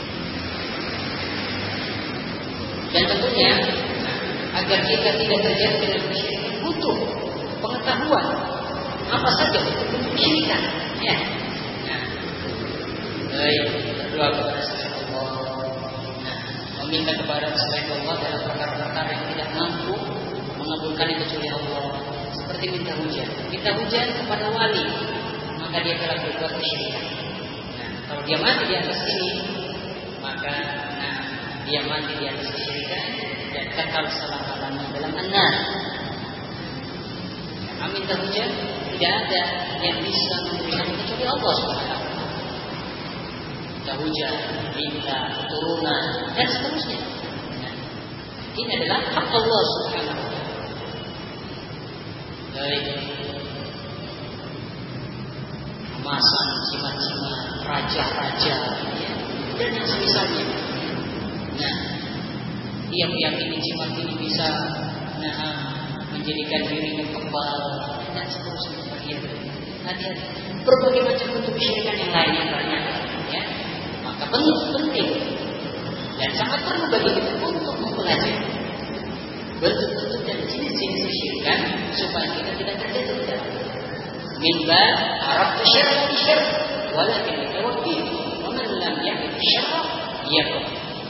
Dan tentunya agar kita tidak terjatuh ke dalam kesyirikan butuh pengetahuan apa saja bentuk kesyirikan. Ya. Nah, baik, berdoa kepada selain Allah. Nah, meminta kepada selain Allah dalam perkara-perkara yang tidak mampu mengabulkan kecuali Allah. Seperti minta hujan, minta hujan kepada wali, maka dia telah berbuat kesyirikan. Nah, kalau dia mati di atas ini, maka nah, dia mati di atas kesyirikan dan kekal selama-lamanya dalam neraka. Nah, minta hujan, tidak ada yang bisa memberikan kecuali Allah subhanahu wa taala. Minta hujan, minta keturunan dan seterusnya. Nah, ini adalah hak Allah subhanahu wa taala. Baik, kemasan, jimat-jimat, raja-raja, ya, dan yang semisalnya. Nah, dia meyakini jimat ini bisa nah, menjadikan dirinya kebal dan seterusnya. Hati-hati, berbagai macam bentuk kesyirikan yang lainnya banyak, ya. Maka penting dan sangat perlu bagi kita untuk mempelajari bentuk-bentuk dan jenis-jenis kesyirikan supaya kita tidak terjatuh ke dalam. Min bab araftu syar'a bi syar'a walakin tawabbi wa man lam ya'rif syar'a yakfur.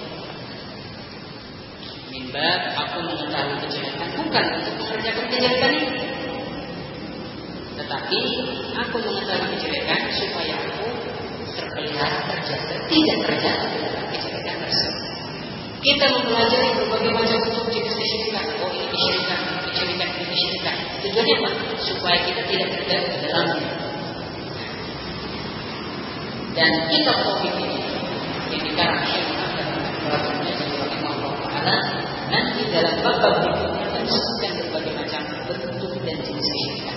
Min bab aku mengetahui kejelekan bukan untuk mengerjakan kejelekan ini, tetapi aku mengetahui kejelekan supaya aku terpelihara, terjaga, tidak terjatuh dalam kejelekan tersebut. Kita mempelajari berbagai macam bentuk jenis kesyirikan. Oh, ini kesyirikan, kesyirikan, ini kesyirikan. Tujuannya apa? Supaya kita tidak terjatuh dalamnya. Dan kitab tauhid ini yang dikarang Syekh Muhammad rahimahullah taala nanti dalam bab-bab berikutnya akan disebutkan berbagai macam bentuk dan jenis kesyirikan,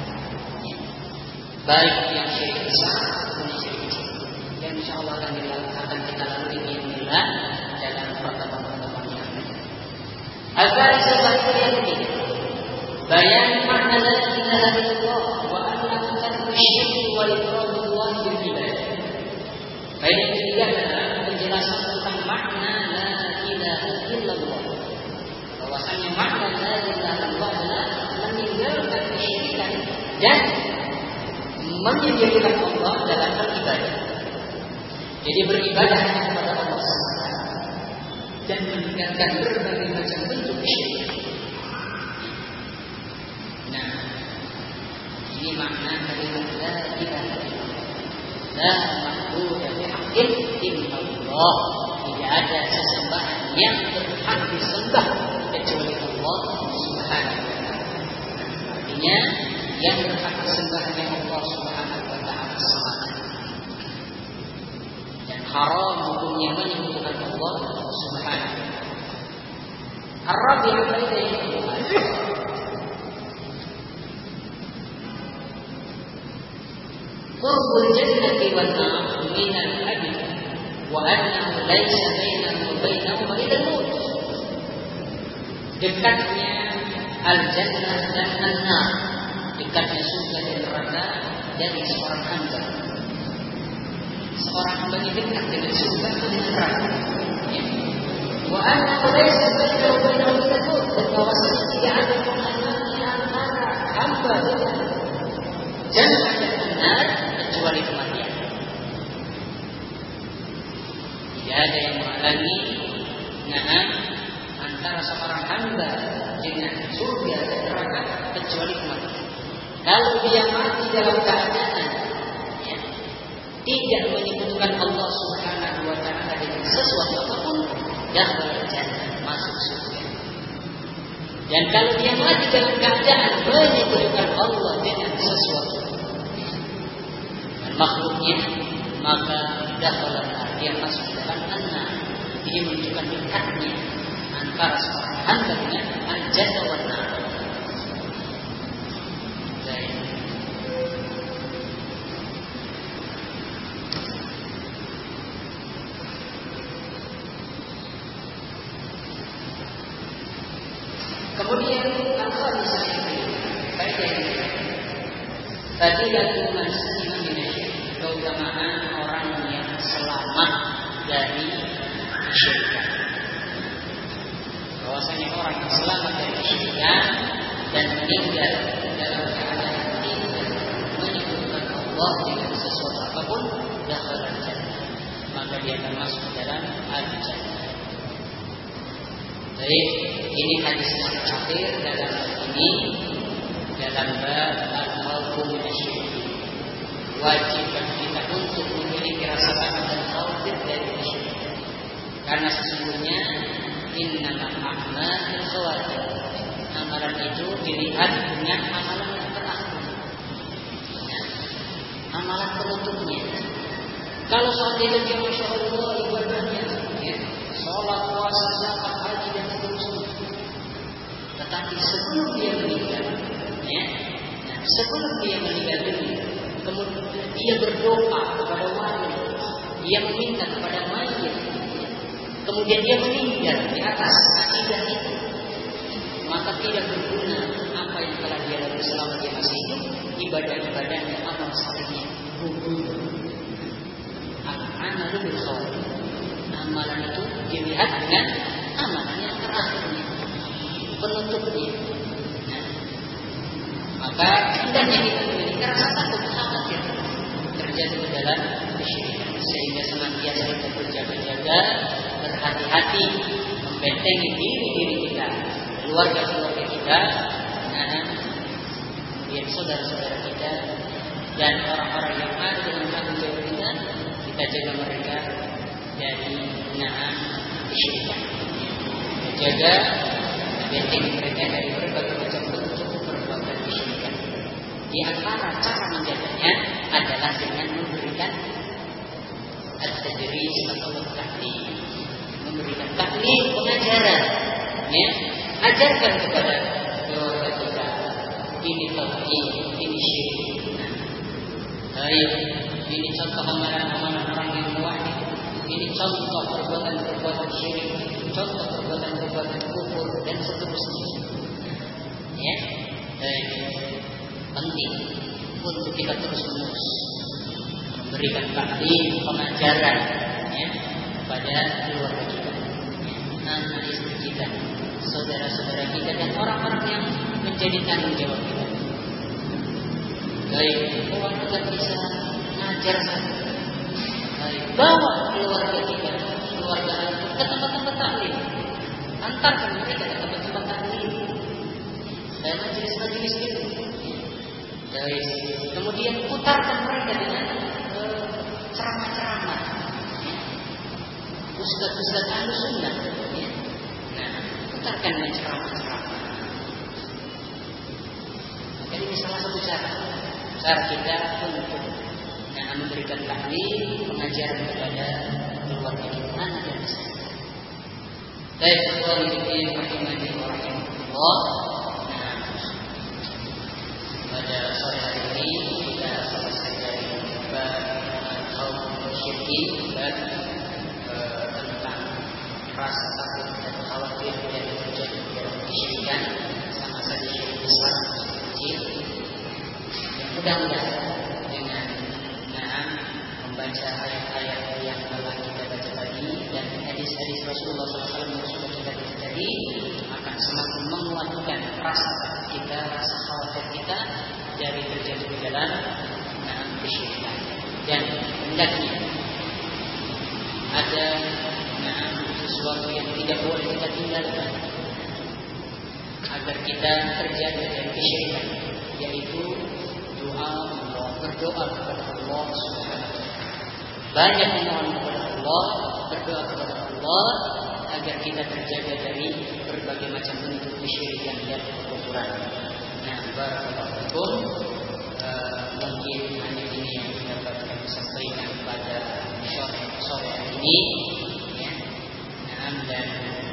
baik yang syirik besar maupun yang syirik kecil. Dan insyaallah akan akan kita lalui bismillah dalam pertemuan-pertemuan yang akan datang. Agar sesuatu yang ketiga, bayan makna la ilaha illallah wa anna tarku syirki wal ifradullah bil ibadah. Baik yang ketiga adalah penjelasan tentang makna la ilaha illallah. Bahwasanya makna la ilaha illallah adalah meninggalkan kesyirikan dan menyembahkan Allah dalam beribadah. Jadi beribadah hanya kepada Allah semata dan meninggalkan berbagai macam bentuk kesyirikan. Nah, ini makna kalimat la ilaha illallah. La ma'budu bihaqqin illallah. Tidak ada sesembahan yang berhak disembah kecuali Allah Subhanahu wa taala. Artinya yang berhak disembah hanya Allah Subhanahu wa taala semata. Dan haram hukumnya menyebutkan Allah Subhanahu wa taala. Ar-Rabi' al-Baiti Qurbul jannati wan nar min al-abid wa annahu laysa bainahu wa bainahu illa al-maut. Dekatnya al-jannah dan an-nar, dekatnya surga dan neraka dari seorang hamba. Seorang hamba ini dekat dengan surga dan neraka. Wa annahu laysa bainahu wa bainahu illa al-maut, dan bahwasanya tidak ada penghalangan antara hamba dengan jannah dan an-nar kecuali kematian. Tidak ada yang menghalangi nah antara seorang hamba dengan surga dan neraka kecuali kematian. Kalau dia mati dalam keadaan ya, tidak menyebutkan Allah Subhanahu wa taala dengan sesuatu apapun, dakhala jannah, masuk surga. Dan kalau dia mati dalam keadaan menyebutkan Allah dengan sesuatu makhluknya, maka dakhala dia masuk dalam an-nar. Ini menunjukkan dekatnya antara seorang hamba dengan al-jannah wan nar. Kemudian al-khamis faedah yang tadi lagi masih keutamaan orang yang selamat dari kesyirikan. Bahwasanya orang yang selamat dari kesyirikan dan meninggal dalam keadaan tidak menyebutkan Allah dengan sesuatu apapun, dakhala jannah, maka dia akan masuk dalam al-jannah. Jadi ini hadis yang terakhir dalam ini dalam bab al-khawfu minasyirik. Wajib bagi kita untuk memiliki rasa takut dan khawatir dari kesyirikan. Karena sesungguhnya innamal a'malu khawatir. Amalan itu dilihat dengan amalan yang terakhir. Ya. Amalan penutupnya. Kalau seandainya dia masya Allah ibadahnya, ya, sholat, puasa, zakat, haji dan seterusnya. Tetapi sebelum dia meninggal, ya, nah, sebelum dia meninggal dunia, kemudian dia berdoa kepada wali, dia meminta kepada mayit, kemudian dia meninggal di atas akidah itu, maka tidak berguna apa yang telah dia lakukan selama dia masih hidup, ibadah-ibadahnya, amal salehnya gugur. Al-amalu bil khawatir. Amalan itu dilihat dengan amalan yang terakhirnya, penutupnya. Nah, maka hendaknya kita memiliki rasa takut khawatir terjadi ke dalam kesyirikan, sehingga senantiasa kita berjaga-jaga, berhati-hati, membentengi diri-diri kita, keluarga-keluarga kita, nah, kemudian saudara-saudara kita, dan orang-orang yang ada dengan tanggung jawab kita, kita jaga mereka dari nah kesyirikan. Jaga bentengi mereka dari berbagai macam bentuk perbuatan kesyirikan. Di antara cara menjaganya adalah dengan memberikan at-tadris atau taklim, memberikan taklim, pengajaran, ya, ajarkan kepada keluarga kita ini tauhid, ini syirik. Baik, ini contoh amalan-amalan orang yang muwahhid, ini contoh perbuatan-perbuatan syirik, contoh perbuatan-perbuatan kufur dan seterusnya. Ya, baik, penting untuk kita terus-menerus memberikan taklim, pengajaran, ya, kepada keluarga kita, anak istri kita, saudara-saudara kita, dan orang-orang yang menjadi tanggung jawab kita. Baik, orang agar bisa ngajar saja. Baik, bawa keluarga kita, keluarga kita ke tempat-tempat taklim, antarkan mereka ke tempat-tempat taklim dan majelis-majelis itu. Baik, kemudian putarkan mereka dengan ceramah-ceramah, ya. Ustaz-ustaz Ahlus Sunnah, ya. Nah, putarkan dengan ceramah-ceramah. Maka ini salah satu cara cara kita untuk nah, memberikan taklim, pengajaran kepada keluarga kita, anak dan istri. Baik, ikhwanifiddin rahimani wa rahimakumullah. Nah, pada sore hari ini kita selesai dari bab kaum musyrikin, bab tentang rasa takut dan khawatir yang terjadi dalam kesyirikan, sama saja syirik besar dan kecil. Mudah-mudahan dengan nah, membaca ayat-ayat yang telah kita baca tadi dan hadis-hadis Rasulullah shallallahu alaihi wasallam yang sudah kita baca tadi akan semakin menguatkan rasa takut kita, rasa khawatir kita dari terjadi di dalam nah, kesyirikan. Dan hendaknya ada nah, sesuatu yang tidak boleh kita tinggalkan agar kita terjaga dari kesyirikan, yaitu doa, berdoa kepada Allah Subhanahu wa taala. Banyak memohon kepada Allah, berdoa kepada Allah agar kita terjaga dari berbagai macam bentuk kesyirikan dan kekufuran. Nah, barakallahu fikum. Uh, mungkin hanya ini yang dapat kami sampaikan pada sore sore hari ini, ya. Nah, dan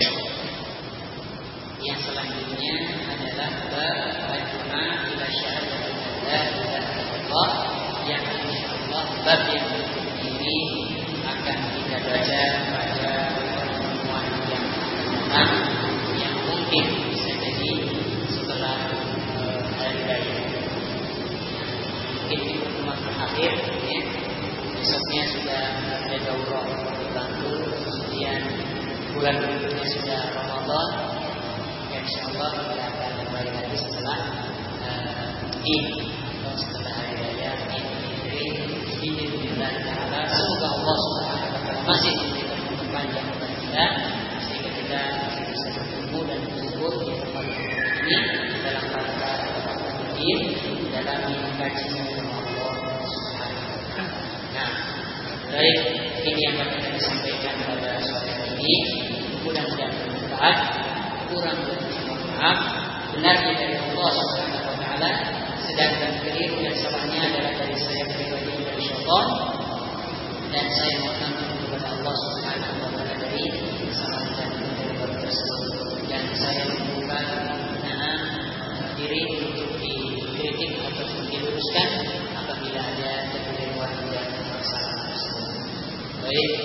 yang selanjutnya adalah bab doa ila syahadat la ilaha illallah, yang insyaallah bab yang ini akan kita baca pada pertemuan yang akan yang mungkin bisa jadi setelah uh, hari raya. Mungkin di pertemuan terakhir, ya. Besoknya sudah ada daurah di Bantul, kemudian bulan berikutnya sudah Ramadan. Insyaallah kita akan kembali lagi setelah uh, ini atau setelah hari raya Idul Fitri. Bismillah taala. Semoga Allah Subhanahu wa taala masih memberikan umur panjang kepada kita sehingga kita masih bisa bertemu dan berkumpul di tempat ini dalam rangka taklim, dalam mengkaji agama Allah Subhanahu wa taala. Nah, baik, ini yang dapat kami sampaikan pada sore hari ini. Mudah-mudahan bermanfaat. Kurang lebih maaf, benarnya dari Allah Subhanahu wa taala, sedangkan keliru dan salahnya adalah dari saya pribadi, dari syaitan, dan saya mohon kepada Allah Subhanahu wa taala dari kesalahan dan keliru tersebut, dan saya membuka nah, diri untuk dikritik atau diluruskan apabila ada kekeliruan dan kesalahan tersebut. Baik.